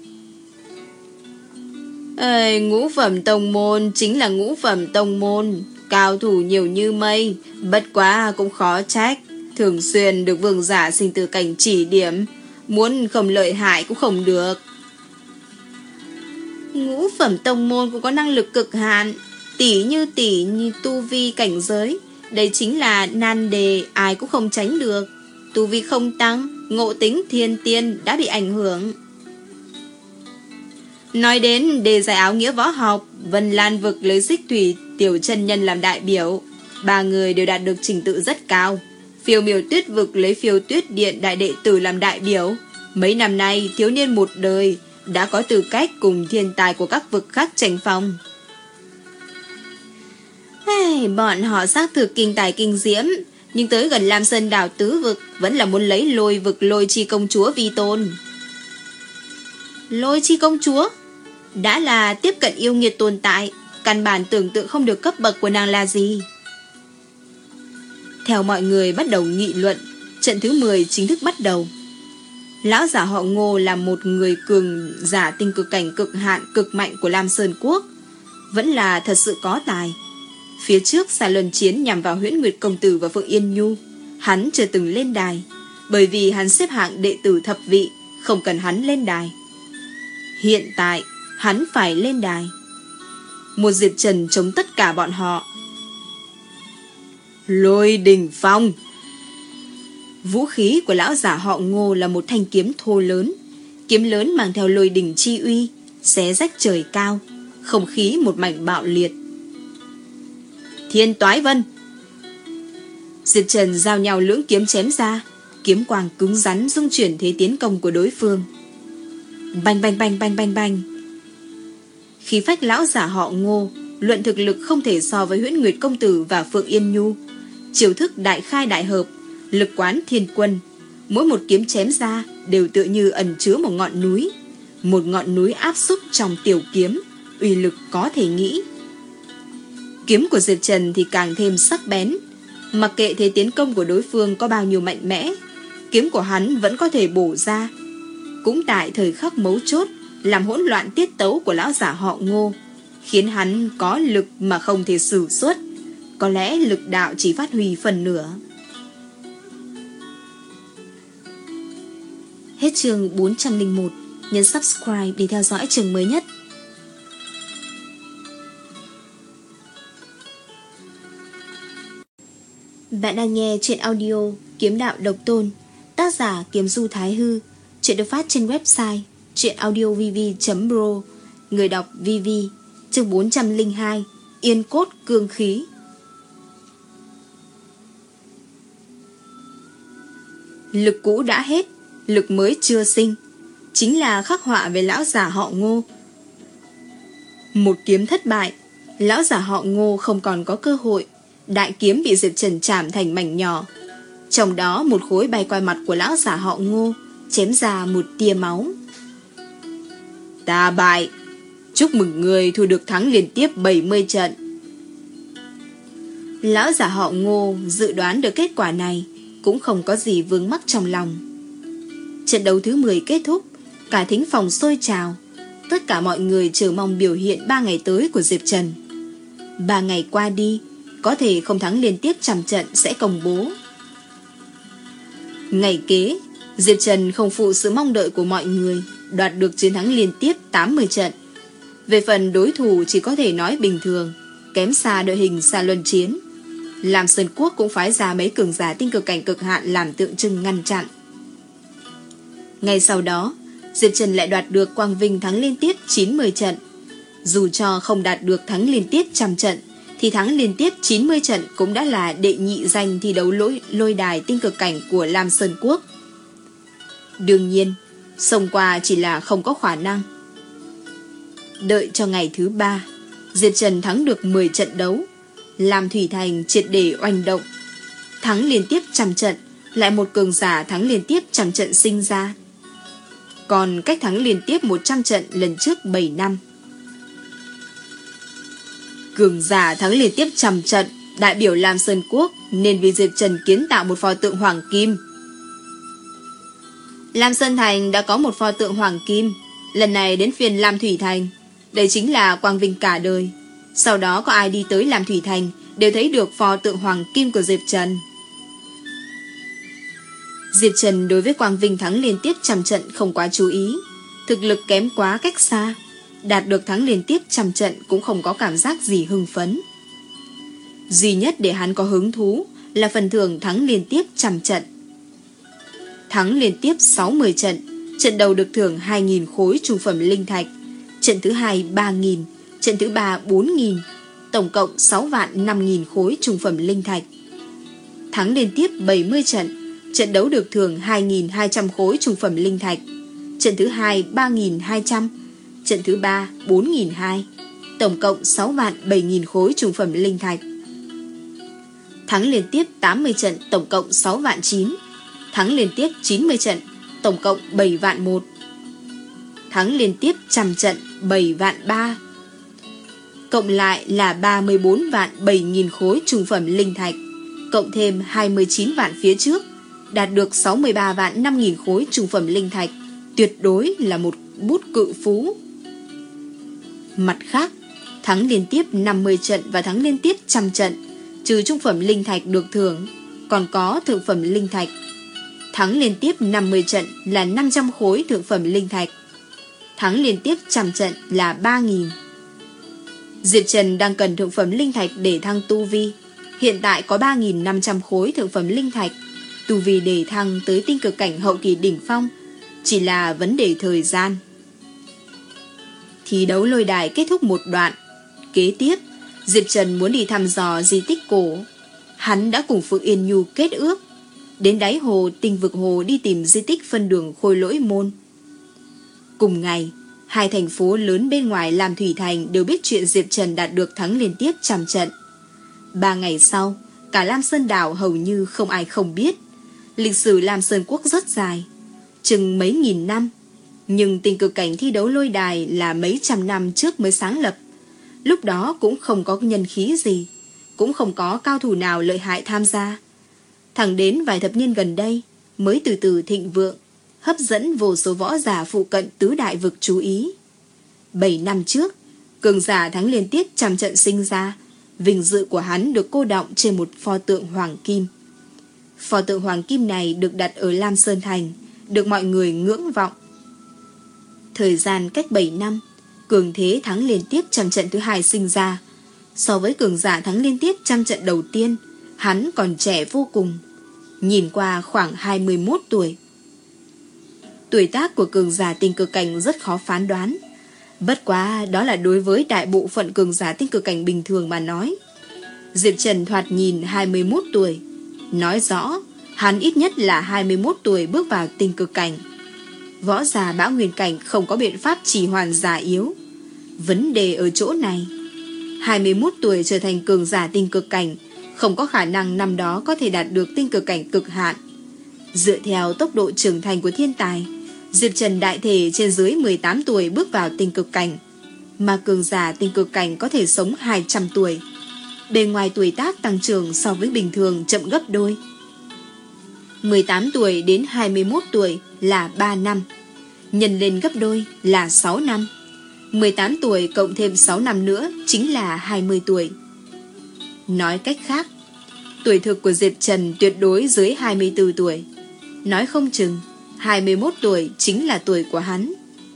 Ê, ngũ phẩm tông môn chính là ngũ phẩm tông môn, cao thủ nhiều như mây, bất quá cũng khó trách, thường xuyên được vương giả sinh tử cảnh chỉ điểm, muốn không lợi hại cũng không được. Ngũ phẩm tông môn cũng có năng lực cực hạn, tỷ như tỷ như tu vi cảnh giới, đây chính là nan đề ai cũng không tránh được. Tu vi không tăng, ngộ tính thiên tiên đã bị ảnh hưởng. Nói đến đề giải áo nghĩa võ học, Vân Lan vực lấy Xích Thủy Tiểu chân nhân làm đại biểu, ba người đều đạt được trình tự rất cao. Phiêu Miểu Tuyết vực lấy Phiêu Tuyết Điện đại đệ tử làm đại biểu. Mấy năm nay thiếu niên một đời đã có tư cách cùng thiên tài của các vực khác tranh phong. Hey, bọn họ xác thực kinh tài kinh diễm, nhưng tới gần Lam Sơn Đảo tứ vực vẫn là muốn lấy Lôi vực Lôi Chi công chúa vi tôn. Lôi Chi công chúa đã là tiếp cận yêu nghiệt tồn tại, căn bản tưởng tượng không được cấp bậc của nàng là gì. Theo mọi người bắt đầu nghị luận, trận thứ mười chính thức bắt đầu. Lão giả họ Ngô là một người cường giả tinh cực cảnh cực hạn cực mạnh của Lam Sơn Quốc, vẫn là thật sự có tài. Phía trước xà luân chiến nhằm vào Huyễn Nguyệt công tử và Phượng Yên Nhu, hắn chưa từng lên đài, bởi vì hắn xếp hạng đệ tử thập vị, không cần hắn lên đài. Hiện tại hắn phải lên đài. Một Diệp Trần chống tất cả bọn họ. Lôi Đình Phong. Vũ khí của lão giả họ Ngô là một thanh kiếm thô lớn. Kiếm lớn mang theo lôi đình chi uy, xé rách trời cao, không khí một mảnh bạo liệt. Thiên Toái Vân. Diệp Trần giao nhau lưỡng kiếm chém ra, kiếm quang cứng rắn dung chuyển thế tiến công của đối phương. Bành bành bành bành bành bành. Khí phách lão giả họ Ngô, luận thực lực không thể so với Huyễn Nguyệt công tử và Phượng Yên Nhu. Chiêu thức đại khai đại hợp, lực quán thiên quân, mỗi một kiếm chém ra đều tựa như ẩn chứa một ngọn núi, một ngọn núi áp xúc trong tiểu kiếm, uy lực có thể nghĩ. Kiếm của Diệp Trần thì càng thêm sắc bén, mặc kệ thế tiến công của đối phương có bao nhiêu mạnh mẽ, kiếm của hắn vẫn có thể bổ ra. Cũng tại thời khắc mấu chốt, làm hỗn loạn tiết tấu của lão giả họ Ngô, khiến hắn có lực mà không thể sử xuất, có lẽ lực đạo chỉ phát huy phần nửa. Hết chương bốn trăm lẻ một, nhấn subscribe để theo dõi chương mới nhất. Bạn đang nghe truyện audio Kiếm Đạo Độc Tôn, tác giả Kiếm Du Thái Hư. Truyện được phát trên website truyện audio v v chấm pro, người đọc vê vê. Chương bốn trăm lẻ hai, Yên Cốt Cương Khí. Lực cũ đã hết, lực mới chưa sinh, chính là khắc họa về lão giả họ Ngô. Một kiếm thất bại, lão giả họ Ngô không còn có cơ hội, đại kiếm bị Diệp Trần chạm thành mảnh nhỏ. Trong đó một khối bay qua mặt của lão giả họ Ngô, chém ra một tia máu. Ta bại, chúc mừng người thu được thắng liên tiếp bảy mươi trận. Lão giả họ Ngô dự đoán được kết quả này, cũng không có gì vướng mắc trong lòng. Trận đấu thứ mười kết thúc, cả thính phòng sôi trào. Tất cả mọi người chờ mong biểu hiện ba ngày tới của Diệp Trần. Ba ngày qua đi, có thể không thắng liên tiếp trăm trận sẽ công bố. Ngày kế, Diệp Trần không phụ sự mong đợi của mọi người, đoạt được chiến thắng liên tiếp tám mươi trận. Về phần đối thủ chỉ có thể nói bình thường, kém xa đội hình xa luân chiến. Lam Sơn Quốc cũng phái ra mấy cường giả tinh cực cảnh cực hạn làm tượng trưng ngăn chặn. Ngay sau đó, Diệp Trần lại đoạt được quang vinh thắng liên tiếp chín mươi trận. Dù cho không đạt được thắng liên tiếp trăm trận, thì thắng liên tiếp chín mươi trận cũng đã là đệ nhị danh thi đấu lôi, lôi đài tinh cực cảnh của Lam Sơn Quốc. Đương nhiên, xông qua chỉ là không có khả năng. Đợi cho ngày thứ ba, Diệp Trần thắng được mười trận đấu, làm Thủy Thành triệt để oanh động. Thắng liên tiếp trăm trận, lại một cường giả thắng liên tiếp trăm trận sinh ra. Còn cách thắng liên tiếp một trăm trận lần trước bảy năm. Cường giả thắng liên tiếp trăm trận, đại biểu Lam Sơn Quốc nên vì Diệp Trần kiến tạo một pho tượng hoàng kim. Lam Sơn Thành đã có một pho tượng hoàng kim, lần này đến phiên Lam Thủy Thành. Đây chính là quang vinh cả đời. Sau đó có ai đi tới Lam Thủy Thành đều thấy được pho tượng hoàng kim của Diệp Trần. Diệp Trần đối với quang vinh thắng liên tiếp trăm trận không quá chú ý, thực lực kém quá cách xa, đạt được thắng liên tiếp trăm trận cũng không có cảm giác gì hưng phấn. Duy nhất để hắn có hứng thú là phần thưởng thắng liên tiếp trăm trận. Thắng liên tiếp sáu mươi trận, trận đầu được thưởng hai nghìn khối trung phẩm linh thạch, trận thứ hai ba nghìn, trận thứ ba bốn nghìn, tổng cộng sáu vạn năm nghìn khối trung phẩm linh thạch. Thắng liên tiếp bảy mươi trận, trận đấu được thưởng hai nghìn hai trăm khối trung phẩm linh thạch, trận thứ hai ba nghìn hai trăm, trận thứ ba bốn nghìn hai trăm, tổng cộng sáu vạn bảy nghìn khối trung phẩm linh thạch. Thắng liên tiếp tám mươi trận, tổng cộng sáu vạn chín, thắng liên tiếp chín mươi trận, tổng cộng bảy vạn một, thắng liên tiếp trăm trận, bảy vạn ba, cộng lại là ba mươi bốn vạn bảy nghìn khối trung phẩm linh thạch, cộng thêm hai mươi chín vạn phía trước, đạt được sáu mươi ba vạn năm nghìn khối trung phẩm linh thạch, tuyệt đối là một bút cự phú. Mặt khác, thắng liên tiếp năm mươi trận và thắng liên tiếp trăm trận, trừ trung phẩm linh thạch được thưởng, còn có thượng phẩm linh thạch. Thắng liên tiếp năm mươi trận là năm trăm khối thượng phẩm linh thạch, thắng liên tiếp trăm trận là ba nghìn. Diệp Trần đang cần thượng phẩm linh thạch để thăng tu vi, hiện tại có ba nghìn năm trăm khối thượng phẩm linh thạch, tu vi để thăng tới tinh cực cảnh hậu kỳ đỉnh phong, chỉ là vấn đề thời gian. Thi đấu lôi đài kết thúc một đoạn, kế tiếp Diệp Trần muốn đi thăm dò di tích cổ. hắn đã cùng Phượng Yên Nhu kết ước, đến đáy hồ Tinh Vực Hồ đi tìm di tích phân đường Khôi Lỗi Môn. Cùng ngày, hai thành phố lớn bên ngoài Lam Thủy Thành đều biết chuyện Diệp Trần đạt được thắng liên tiếp trăm trận. Ba ngày sau, cả Lam Sơn Đảo hầu như không ai không biết. Lịch sử Lam Sơn Quốc rất dài, chừng mấy nghìn năm, nhưng tình cực cảnh thi đấu lôi đài là mấy trăm năm trước mới sáng lập. Lúc đó cũng không có nhân khí gì, cũng không có cao thủ nào lợi hại tham gia. Thẳng đến vài thập niên gần đây mới từ từ thịnh vượng, hấp dẫn vô số võ giả phụ cận tứ đại vực chú ý. Bảy năm trước, cường giả thắng liên tiếp trăm trận sinh ra, vinh dự của hắn được cô đọng trên một pho tượng hoàng kim. Pho tượng hoàng kim này được đặt ở Lam Sơn Thành, được mọi người ngưỡng vọng. Thời gian cách bảy năm, cường thế thắng liên tiếp trăm trận thứ hai sinh ra. So với cường giả thắng liên tiếp trăm trận đầu tiên, hắn còn trẻ vô cùng, nhìn qua khoảng hai mươi mốt tuổi. Tuổi tác của cường giả tinh cực cảnh rất khó phán đoán. Bất quá đó là đối với đại bộ phận cường giả tinh cực cảnh bình thường mà nói. Diệp Trần thoạt nhìn hai mươi mốt tuổi, nói rõ hắn ít nhất là hai mươi mốt tuổi bước vào tinh cực cảnh. Võ giả bão nguyên cảnh không có biện pháp trì hoãn già yếu. Vấn đề ở chỗ này, hai mươi mốt tuổi trở thành cường giả tinh cực cảnh, không có khả năng năm đó có thể đạt được tinh cực cảnh cực hạn. Dựa theo tốc độ trưởng thành của thiên tài, Diệp Trần đại thể trên dưới mười tám tuổi bước vào tinh cực cảnh, mà cường giả tinh cực cảnh có thể sống hai trăm tuổi. Bề ngoài tuổi tác tăng trưởng so với bình thường chậm gấp đôi. mười tám tuổi đến hai mươi mốt tuổi là ba năm, nhân lên gấp đôi là sáu năm. mười tám tuổi cộng thêm sáu năm nữa chính là hai mươi tuổi. Nói cách khác, tuổi thực của Diệp Trần tuyệt đối dưới hai mươi tư tuổi. Nói không chừng hai mươi mốt tuổi chính là tuổi của hắn.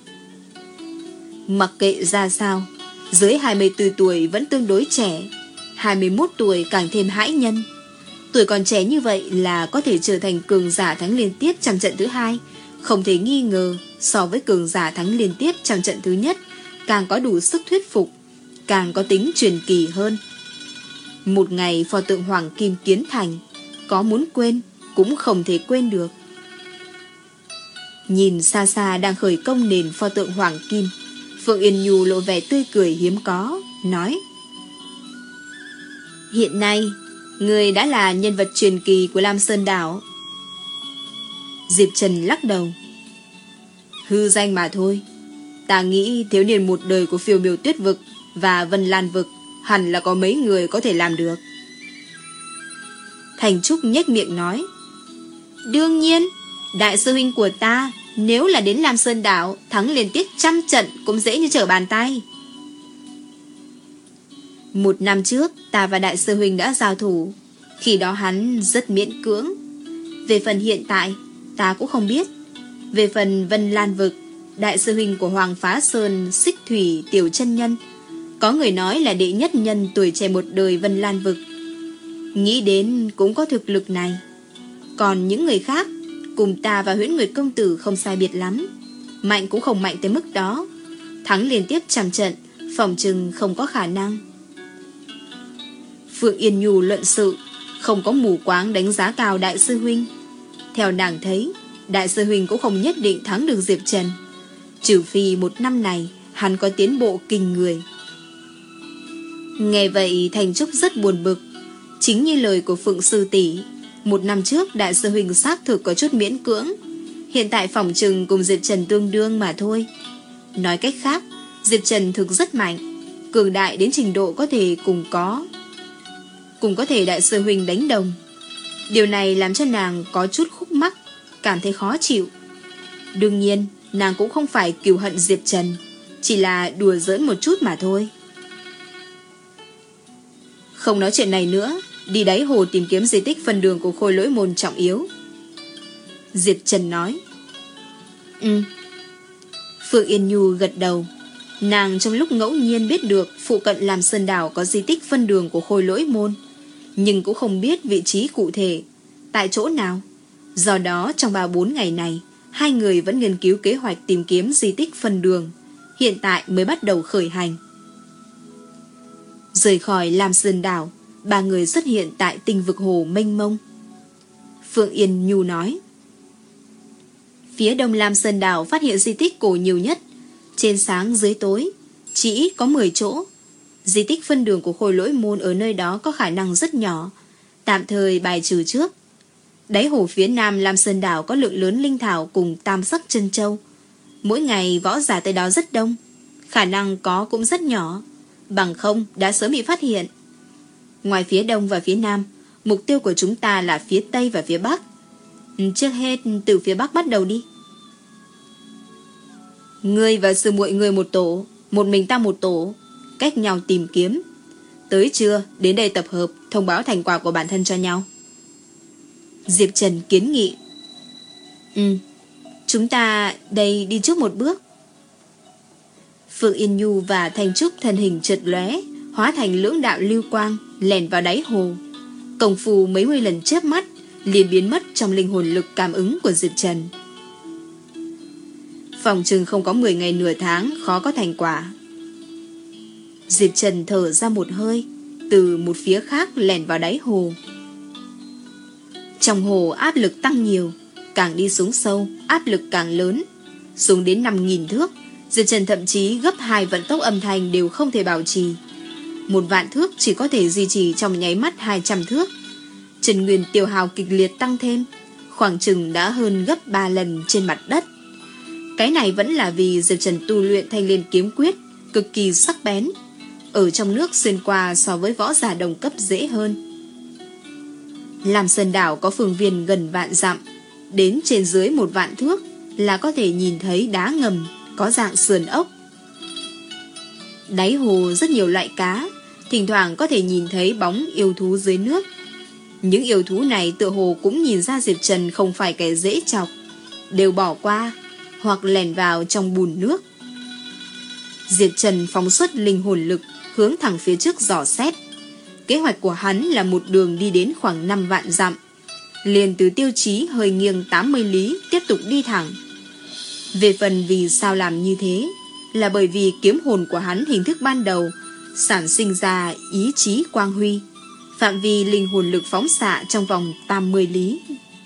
Mặc kệ ra sao, dưới hai mươi tư tuổi vẫn tương đối trẻ, hai mươi mốt tuổi càng thêm hãi nhân. Tuổi còn trẻ như vậy là có thể trở thành cường giả thắng liên tiếp trăm trận thứ hai, không thể nghi ngờ so với cường giả thắng liên tiếp trăm trận thứ nhất, càng có đủ sức thuyết phục, càng có tính truyền kỳ hơn. Một ngày pho tượng hoàng kim kiến thành, có muốn quên cũng không thể quên được. Nhìn xa xa đang khởi công nền pho tượng hoàng kim, Phượng Yên Nhu lộ vẻ tươi cười hiếm có, nói: Hiện nay, người đã là nhân vật truyền kỳ của Lam Sơn Đảo. Diệp Trần lắc đầu: Hư danh mà thôi. Ta nghĩ thiếu niên một đời của Phiêu Miểu Tuyết Vực và Vân Lan Vực hẳn là có mấy người có thể làm được. Thành Trúc nhếch miệng nói: Đương nhiên, đại sư huynh của ta nếu là đến Lam Sơn Đảo thắng liên tiếp trăm trận cũng dễ như trở bàn tay. Một năm trước ta và đại sư huynh đã giao thủ, khi đó hắn rất miễn cưỡng. Về phần hiện tại ta cũng không biết. Về phần Vân Lan Vực, đại sư huynh của Hoàng Phá Sơn Xích Thủy Tiểu Chân Nhân, có người nói là đệ nhất nhân tuổi trẻ một đời Vân Lan Vực. Nghĩ đến cũng có thực lực này. Còn những người khác cùng ta và Huyễn Nguyệt Công Tử không sai biệt lắm, mạnh cũng không mạnh tới mức đó. Thắng liên tiếp trăm trận, phòng chừng không có khả năng. Phượng Yên Nhu luận sự, không có mù quáng đánh giá cao đại sư huynh. Theo nàng thấy, đại sư huynh cũng không nhất định thắng được Diệp Trần, trừ phi một năm này hắn có tiến bộ kinh người. Nghe vậy Thành Trúc rất buồn bực. Chính như lời của Phượng sư tỷ, một năm trước đại sư huynh xác thực có chút miễn cưỡng, hiện tại phỏng chừng cùng Diệp Trần tương đương mà thôi. Nói cách khác, Diệp Trần thực rất mạnh, cường đại đến trình độ có thể cùng có cùng có thể đại sư huynh đánh đồng. Điều này làm cho nàng có chút khúc mắc, cảm thấy khó chịu. Đương nhiên nàng cũng không phải cừu hận Diệp Trần, chỉ là đùa giỡn một chút mà thôi. Không nói chuyện này nữa, đi đáy hồ tìm kiếm di tích phân đường của Khôi Lỗi Môn trọng yếu. Diệp Trần nói. Ừ. Phượng Yên Nhu gật đầu. Nàng trong lúc ngẫu nhiên biết được phụ cận Lam Sơn Đảo có di tích phân đường của Khôi Lỗi Môn, nhưng cũng không biết vị trí cụ thể, tại chỗ nào. Do đó trong ba bốn ngày này, hai người vẫn nghiên cứu kế hoạch tìm kiếm di tích phân đường, hiện tại mới bắt đầu khởi hành. Rời khỏi Lam Sơn Đảo, ba người xuất hiện tại tinh vực hồ mênh mông. Phượng Yên Nhu nói. Phía đông Lam Sơn Đảo phát hiện di tích cổ nhiều nhất, trên sáng dưới tối, chỉ có mười chỗ. Di tích phân đường của Khôi Lỗi Môn ở nơi đó có khả năng rất nhỏ, tạm thời bài trừ trước. Đáy hồ phía nam Lam Sơn Đảo có lượng lớn linh thảo cùng tam sắc chân châu. Mỗi ngày võ giả tới đó rất đông, khả năng có cũng rất nhỏ, bằng không đã sớm bị phát hiện. Ngoài phía đông và phía nam, mục tiêu của chúng ta là phía tây và phía bắc. Trước hết từ phía bắc bắt đầu đi. Ngươi và sư muội ngươi một tổ, một mình ta một tổ, cách nhau tìm kiếm. Tới trưa đến đây tập hợp, thông báo thành quả của bản thân cho nhau. Diệp Trần kiến nghị. Ừ, chúng ta đây đi trước một bước. Phượng Yên Nhu và Thanh Trúc thân hình chợt lóe, hóa thành lưỡng đạo lưu quang, lèn vào đáy hồ. Công phu mấy mươi lần chớp mắt, liền biến mất trong linh hồn lực cảm ứng của Diệp Trần. Phòng chừng không có mười ngày nửa tháng, khó có thành quả. Diệp Trần thở ra một hơi, từ một phía khác lèn vào đáy hồ. Trong hồ áp lực tăng nhiều, càng đi xuống sâu, áp lực càng lớn. Xuống đến năm nghìn thước, Diệp Trần thậm chí gấp hai vận tốc âm thanh đều không thể bảo trì. Một vạn thước chỉ có thể duy trì trong nháy mắt hai trăm thước. Trần Nguyên tiêu hao kịch liệt tăng thêm, khoảng chừng đã hơn gấp ba lần trên mặt đất. Cái này vẫn là vì Diệp Trần tu luyện Thanh Liên kiếm quyết cực kỳ sắc bén, ở trong nước xuyên qua so với võ giả đồng cấp dễ hơn. Lam Sơn Đảo có phương viên gần vạn dặm, đến trên dưới một vạn thước là có thể nhìn thấy đá ngầm có dạng sườn ốc. Đáy hồ rất nhiều loại cá, thỉnh thoảng có thể nhìn thấy bóng yêu thú dưới nước. Những yêu thú này tựa hồ cũng nhìn ra Diệp Trần không phải kẻ dễ chọc, đều bỏ qua hoặc lèn vào trong bùn nước. Diệp Trần phóng xuất linh hồn lực hướng thẳng phía trước dò xét. Kế hoạch của hắn là một đường đi đến khoảng năm vạn dặm, liền từ tiêu chí hơi nghiêng tám mươi lý tiếp tục đi thẳng. Về phần vì sao làm như thế, là bởi vì kiếm hồn của hắn hình thức ban đầu sản sinh ra ý chí quang huy, phạm vi linh hồn lực phóng xạ trong vòng tám mươi lý.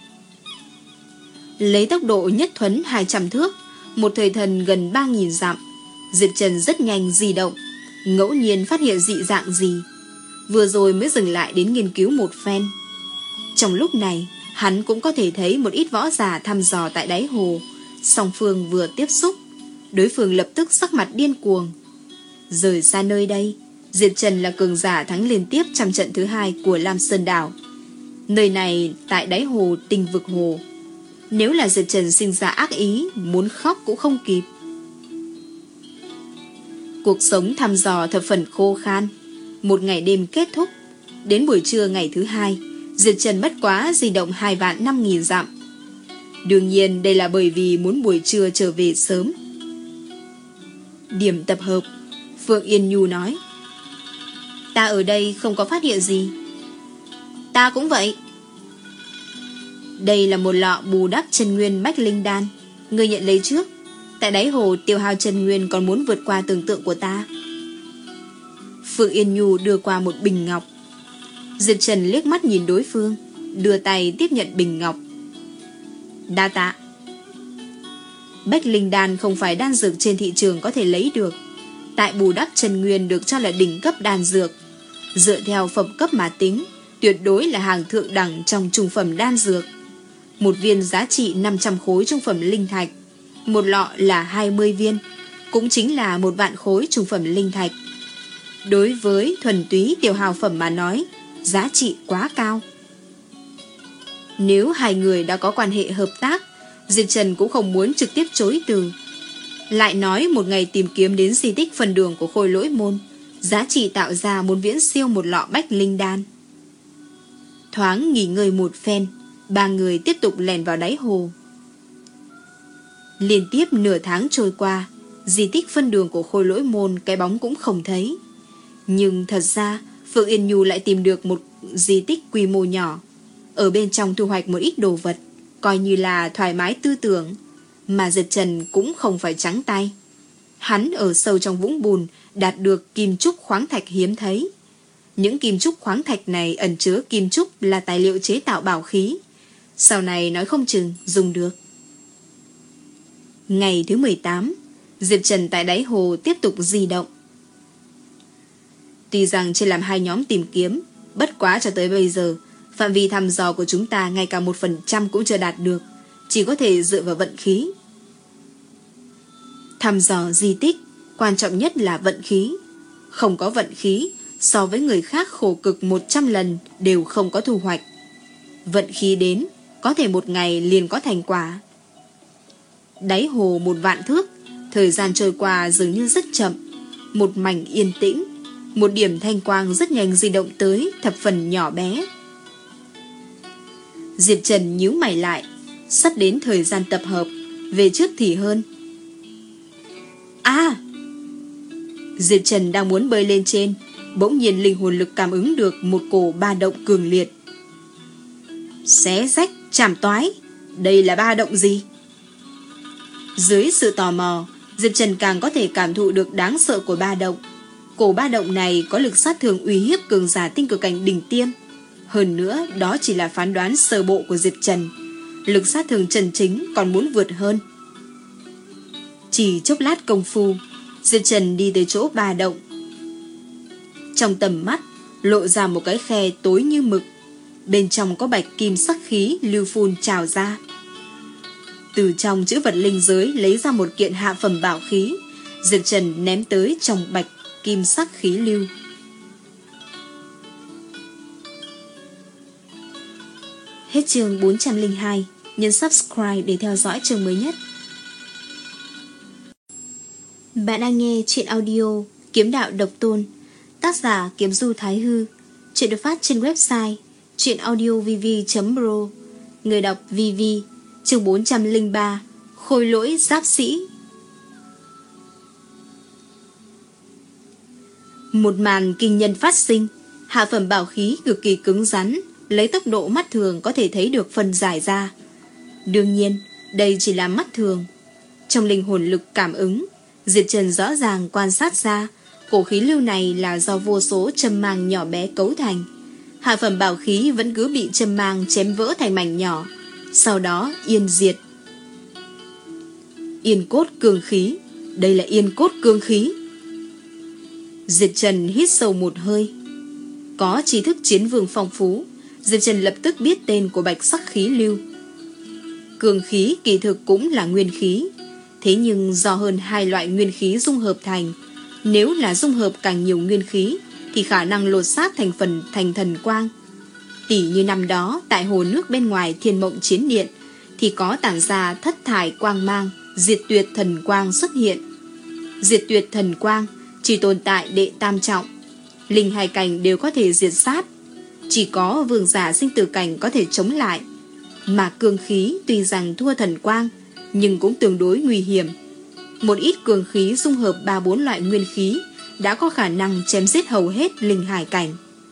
Lấy tốc độ nhất thuấn hai trăm thước, một thời thần gần ba nghìn dặm, Diệp Trần rất nhanh di động, ngẫu nhiên phát hiện dị dạng gì, vừa rồi mới dừng lại đến nghiên cứu một phen. Trong lúc này, hắn cũng có thể thấy một ít võ giả thăm dò tại đáy hồ. Song phương vừa tiếp xúc, đối phương lập tức sắc mặt điên cuồng. Rời xa nơi đây, Diệp Trần là cường giả thắng liên tiếp trong trận thứ hai của Lam Sơn Đảo. Nơi này tại đáy hồ tinh vực hồ, nếu là Diệp Trần sinh ra ác ý, muốn khóc cũng không kịp. Cuộc sống thăm dò thập phần khô khan. Một ngày đêm kết thúc, đến buổi trưa ngày thứ hai, Diệp Trần bất quá di động hai vạn năm nghìn dặm. Đương nhiên đây là bởi vì muốn buổi trưa trở về sớm. Điểm tập hợp, Phượng Yên Nhu nói. Ta ở đây không có phát hiện gì. Ta cũng vậy. Đây là một lọ bù đắp chân nguyên bách linh đan, ngươi nhận lấy trước. Tại đáy hồ tiêu hao chân nguyên còn muốn vượt qua tưởng tượng của ta. Phượng Yên Nhu đưa qua một bình ngọc. Diệp Trần liếc mắt nhìn đối phương, đưa tay tiếp nhận bình ngọc. Đa tạ. Bách linh đan không phải đan dược trên thị trường có thể lấy được. Tại bù đắp chân nguyên được cho là đỉnh cấp đan dược. Dựa theo phẩm cấp mà tính, tuyệt đối là hàng thượng đẳng trong trung phẩm đan dược. Một viên giá trị năm trăm khối trung phẩm linh thạch, một lọ là hai mươi viên, cũng chính là một vạn khối trung phẩm linh thạch. Đối với thuần túy tiểu hào phẩm mà nói, giá trị quá cao. Nếu hai người đã có quan hệ hợp tác, Diệp Trần cũng không muốn trực tiếp chối từ. Lại nói một ngày tìm kiếm đến di tích phần đường của Khôi Lỗi Môn, giá trị tạo ra muốn viễn siêu một lọ bách linh đan. Thoáng nghỉ ngơi một phen, ba người tiếp tục lèn vào đáy hồ. Liên tiếp nửa tháng trôi qua, di tích phân đường của Khôi Lỗi Môn cái bóng cũng không thấy. Nhưng thật ra Phượng Yên Nhu lại tìm được một di tích quy mô nhỏ, ở bên trong thu hoạch một ít đồ vật, coi như là thoải mái tư tưởng. Mà Diệp Trần cũng không phải trắng tay. Hắn ở sâu trong vũng bùn đạt được kim trúc khoáng thạch hiếm thấy. Những kim trúc khoáng thạch này ẩn chứa kim trúc là tài liệu chế tạo bảo khí. Sau này nói không chừng dùng được. Ngày thứ mười tám, Diệp Trần tại đáy hồ tiếp tục di động. Tuy rằng chia làm hai nhóm tìm kiếm, bất quá cho tới bây giờ, phạm vi thăm dò của chúng ta ngay cả một phần trăm cũng chưa đạt được, chỉ có thể dựa vào vận khí. Thăm dò di tích, quan trọng nhất là vận khí. Không có vận khí, so với người khác khổ cực một trăm lần đều không có thu hoạch. Vận khí đến, có thể một ngày liền có thành quả. Đáy hồ một vạn thước, thời gian trôi qua dường như rất chậm. Một mảnh yên tĩnh, một điểm thanh quang rất nhanh di động tới, thập phần nhỏ bé. Diệp Trần nhíu mày lại, sắp đến thời gian tập hợp, về trước thì hơn. À! Diệp Trần đang muốn bơi lên trên, bỗng nhiên linh hồn lực cảm ứng được một cổ ba động cường liệt. Xé rách, chảm toái, đây là ba động gì? Dưới sự tò mò, Diệp Trần càng có thể cảm thụ được đáng sợ của ba động. Cổ ba động này có lực sát thương uy hiếp cường giả tinh cực cảnh đỉnh tiêm. Hơn nữa, đó chỉ là phán đoán sơ bộ của Diệp Trần. Lực sát thương chân chính còn muốn vượt hơn. Chỉ chốc lát công phu, Diệp Trần đi tới chỗ ba động. Trong tầm mắt, lộ ra một cái khe tối như mực. Bên trong có bạch kim sắc khí lưu phun trào ra. Từ trong chữ vật linh giới lấy ra một kiện hạ phẩm bảo khí, Diệp Trần ném tới trong bạch kim sắc khí lưu. Hết chương bốn trăm lẻ hai, nhấn subscribe để theo dõi chương mới nhất. Bạn đang nghe truyện audio Kiếm Đạo Độc Tôn, tác giả Kiếm Du Thái Hư. Truyện được phát trên website truyệnaudiovv chấm pro. Người đọc vê vê. Chương bốn trăm lẻ ba, Khôi Lỗi Giáp Sĩ. Một màn kinh nhân phát sinh. Hạ phẩm bảo khí cực kỳ cứng rắn, lấy tốc độ mắt thường có thể thấy được phân giải ra. Đương nhiên, đây chỉ là mắt thường. Trong linh hồn lực cảm ứng, Diệp Trần rõ ràng quan sát ra cổ khí lưu này là do vô số châm mang nhỏ bé cấu thành. Hạ phẩm bảo khí vẫn cứ bị châm mang chém vỡ thành mảnh nhỏ, sau đó yên diệt. Yên cốt cương khí, đây là yên cốt cương khí. Diệp Trần hít sâu một hơi. Có tri thức chiến vương phong phú, Diệp Trần lập tức biết tên của bạch sắc khí lưu. Cương khí kỳ thực cũng là nguyên khí, thế nhưng do hơn hai loại nguyên khí dung hợp thành. Nếu là dung hợp càng nhiều nguyên khí thì khả năng lột xác thành phần thành thần quang. Tỉ như năm đó tại hồ nước bên ngoài Thiên Mộng Chiến Điện thì có tản ra thất thải quang mang, diệt tuyệt thần quang xuất hiện. Diệt tuyệt thần quang chỉ tồn tại đệ tam trọng, linh hai cảnh đều có thể diệt sát, chỉ có vương giả sinh tử cảnh có thể chống lại. Mà cương khí tuy rằng thua thần quang nhưng cũng tương đối nguy hiểm. Một ít cương khí dung hợp ba bốn loại nguyên khí đã có khả năng chém giết hầu hết linh hải cảnh.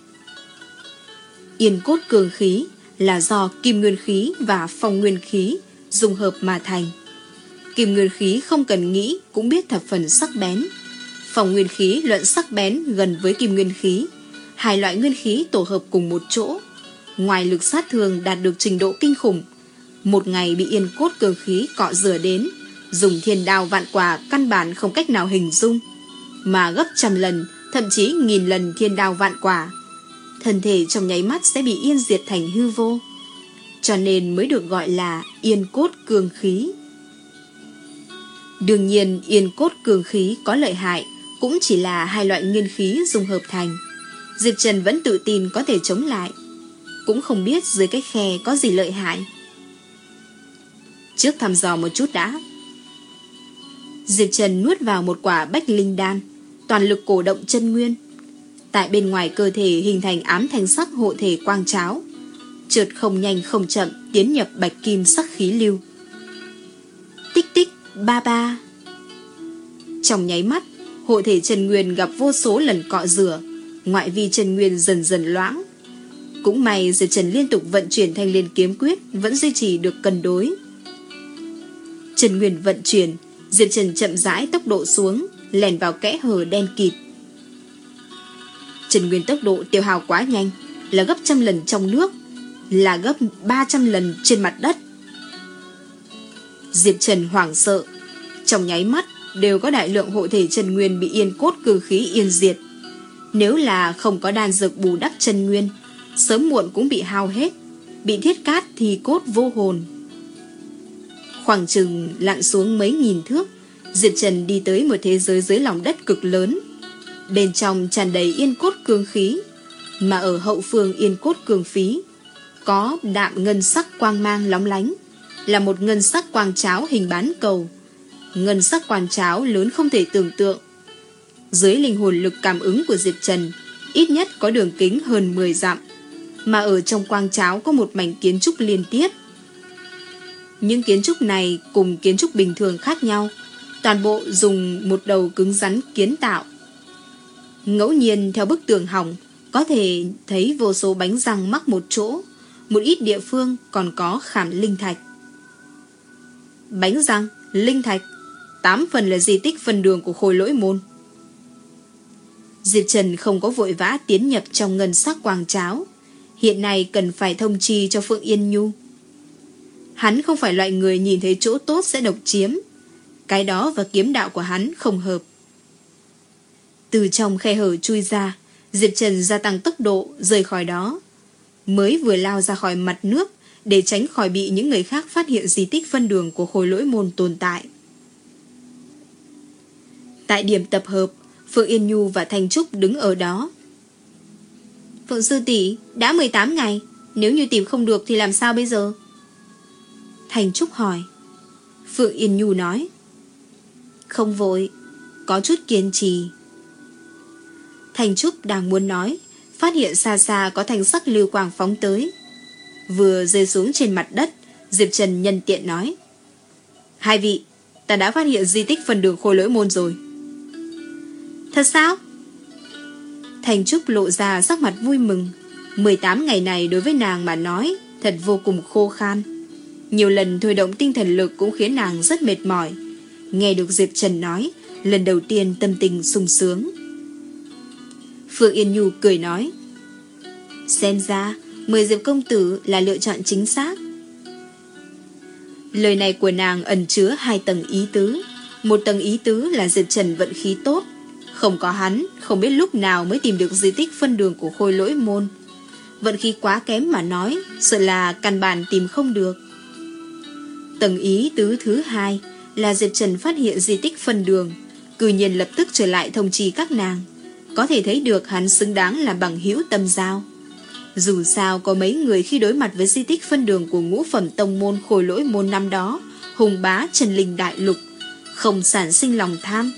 Yên cốt cương khí là do kim nguyên khí và phong nguyên khí dung hợp mà thành. Kim nguyên khí không cần nghĩ cũng biết thập phần sắc bén. Phong nguyên khí luận sắc bén gần với kim nguyên khí. Hai loại nguyên khí tổ hợp cùng một chỗ, ngoài lực sát thương đạt được trình độ kinh khủng, một ngày bị yên cốt cương khí cọ rửa đến, dùng thiên đao vạn quả căn bản không cách nào hình dung, mà gấp trăm lần, thậm chí nghìn lần thiên đao vạn quả, thân thể trong nháy mắt sẽ bị yên diệt thành hư vô, cho nên mới được gọi là yên cốt cương khí. Đương nhiên yên cốt cương khí có lợi hại cũng chỉ là hai loại nguyên khí dung hợp thành. Diệp Trần vẫn tự tin có thể chống lại, cũng không biết dưới cái khe có gì lợi hại. Trước thăm dò một chút đã. Diệp Trần nuốt vào một quả bách linh đan, toàn lực cổ động chân nguyên. Tại bên ngoài cơ thể hình thành ám thanh sắc hộ thể quang cháo, chợt không nhanh không chậm tiến nhập bạch kim sắc khí lưu. Tích tích ba ba. Trong nháy mắt, hộ thể chân nguyên gặp vô số lần cọ rửa, ngoại vi chân nguyên dần dần loãng. Cũng may Diệp Trần liên tục vận chuyển thanh liên kiếm quyết vẫn duy trì được cân đối. Chân nguyên vận chuyển, Diệp Trần chậm rãi tốc độ xuống, lèn vào kẽ hở đen kịt. Trần Nguyên tốc độ tiêu hao quá nhanh, là gấp trăm lần trong nước, là gấp ba trăm lần trên mặt đất. Diệp Trần hoảng sợ, trong nháy mắt đều có đại lượng hộ thể chân nguyên bị yên cốt cương khí yên diệt. Nếu là không có đan dược bù đắp chân nguyên, sớm muộn cũng bị hao hết, bị thiết cát thì cốt vô hồn. Khoảng chừng lặn xuống mấy nghìn thước, Diệp Trần đi tới một thế giới dưới lòng đất cực lớn. Bên trong tràn đầy yên cốt cương khí, mà ở hậu phương yên cốt cương phí có đạm ngân sắc quang mang lóng lánh, là một ngân sắc quang cháo hình bán cầu. Ngân sắc quang cháo lớn không thể tưởng tượng. Dưới linh hồn lực cảm ứng của Diệp Trần, ít nhất có đường kính hơn mười dặm, mà ở trong quang cháo có một mảnh kiến trúc liên tiếp. Những kiến trúc này cùng kiến trúc bình thường khác nhau, toàn bộ dùng một đầu cứng rắn kiến tạo. Ngẫu nhiên theo bức tường hỏng, có thể thấy vô số bánh răng mắc một chỗ, một ít địa phương còn có khảm linh thạch. Bánh răng, linh thạch, tám phần là di tích phân đường của Khôi Lỗi Môn. Diệp Trần không có vội vã tiến nhập trong ngân sắc quang cháo, hiện nay cần phải thông chi cho Phượng Yên Nhu. Hắn không phải loại người nhìn thấy chỗ tốt sẽ độc chiếm, cái đó và kiếm đạo của hắn không hợp. Từ trong khe hở chui ra, Diệp Trần gia tăng tốc độ rời khỏi đó. Mới vừa lao ra khỏi mặt nước để tránh khỏi bị những người khác phát hiện di tích phân đường của Khôi Lỗi Môn tồn tại. Tại điểm tập hợp, Phượng Yên Nhu và Thanh Trúc đứng ở đó. Phượng sư tỷ, đã mười tám ngày, nếu như tìm không được thì làm sao bây giờ? Thanh Trúc hỏi. Phượng Yên Nhu nói, không vội, có chút kiên trì. Thanh Trúc đang muốn nói, phát hiện xa xa có thanh sắc lưu quang phóng tới. Vừa rơi xuống trên mặt đất, Diệp Trần nhân tiện nói, hai vị, ta đã phát hiện di tích phần đường Khôi Lỗi Môn rồi. Thật sao? Thanh Trúc lộ ra sắc mặt vui mừng. mười tám ngày này đối với nàng mà nói thật vô cùng khô khan. Nhiều lần thôi động tinh thần lực cũng khiến nàng rất mệt mỏi. Nghe được Diệp Trần nói, lần đầu tiên tâm tình sung sướng. Phượng Yên Nhu cười nói, xem ra mười Diệp công tử là lựa chọn chính xác. Lời này của nàng ẩn chứa hai tầng ý tứ. Một tầng ý tứ là Diệp Trần vận khí tốt, không có hắn không biết lúc nào mới tìm được di tích phân đường của Khôi Lỗi Môn. Vận khí quá kém mà nói, sợ là căn bản tìm không được. Tầng ý tứ thứ hai là Diệp Trần phát hiện di tích phân đường, cư nhiên lập tức trở lại thông trì các nàng. Có thể thấy được hắn xứng đáng là bằng hữu tâm giao. Dù sao có mấy người khi đối mặt với di tích phân đường của ngũ phẩm tông môn Khôi Lỗi Môn năm đó, hùng bá Trần Linh Đại Lục, không sản sinh lòng tham.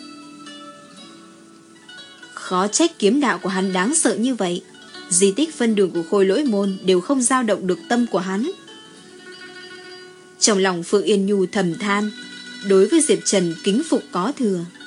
Khó trách kiếm đạo của hắn đáng sợ như vậy. Di tích phân đường của Khôi Lỗi Môn đều không dao động được tâm của hắn. Trong lòng Phượng Yên Nhu thầm than, đối với Diệp Trần kính phục có thừa.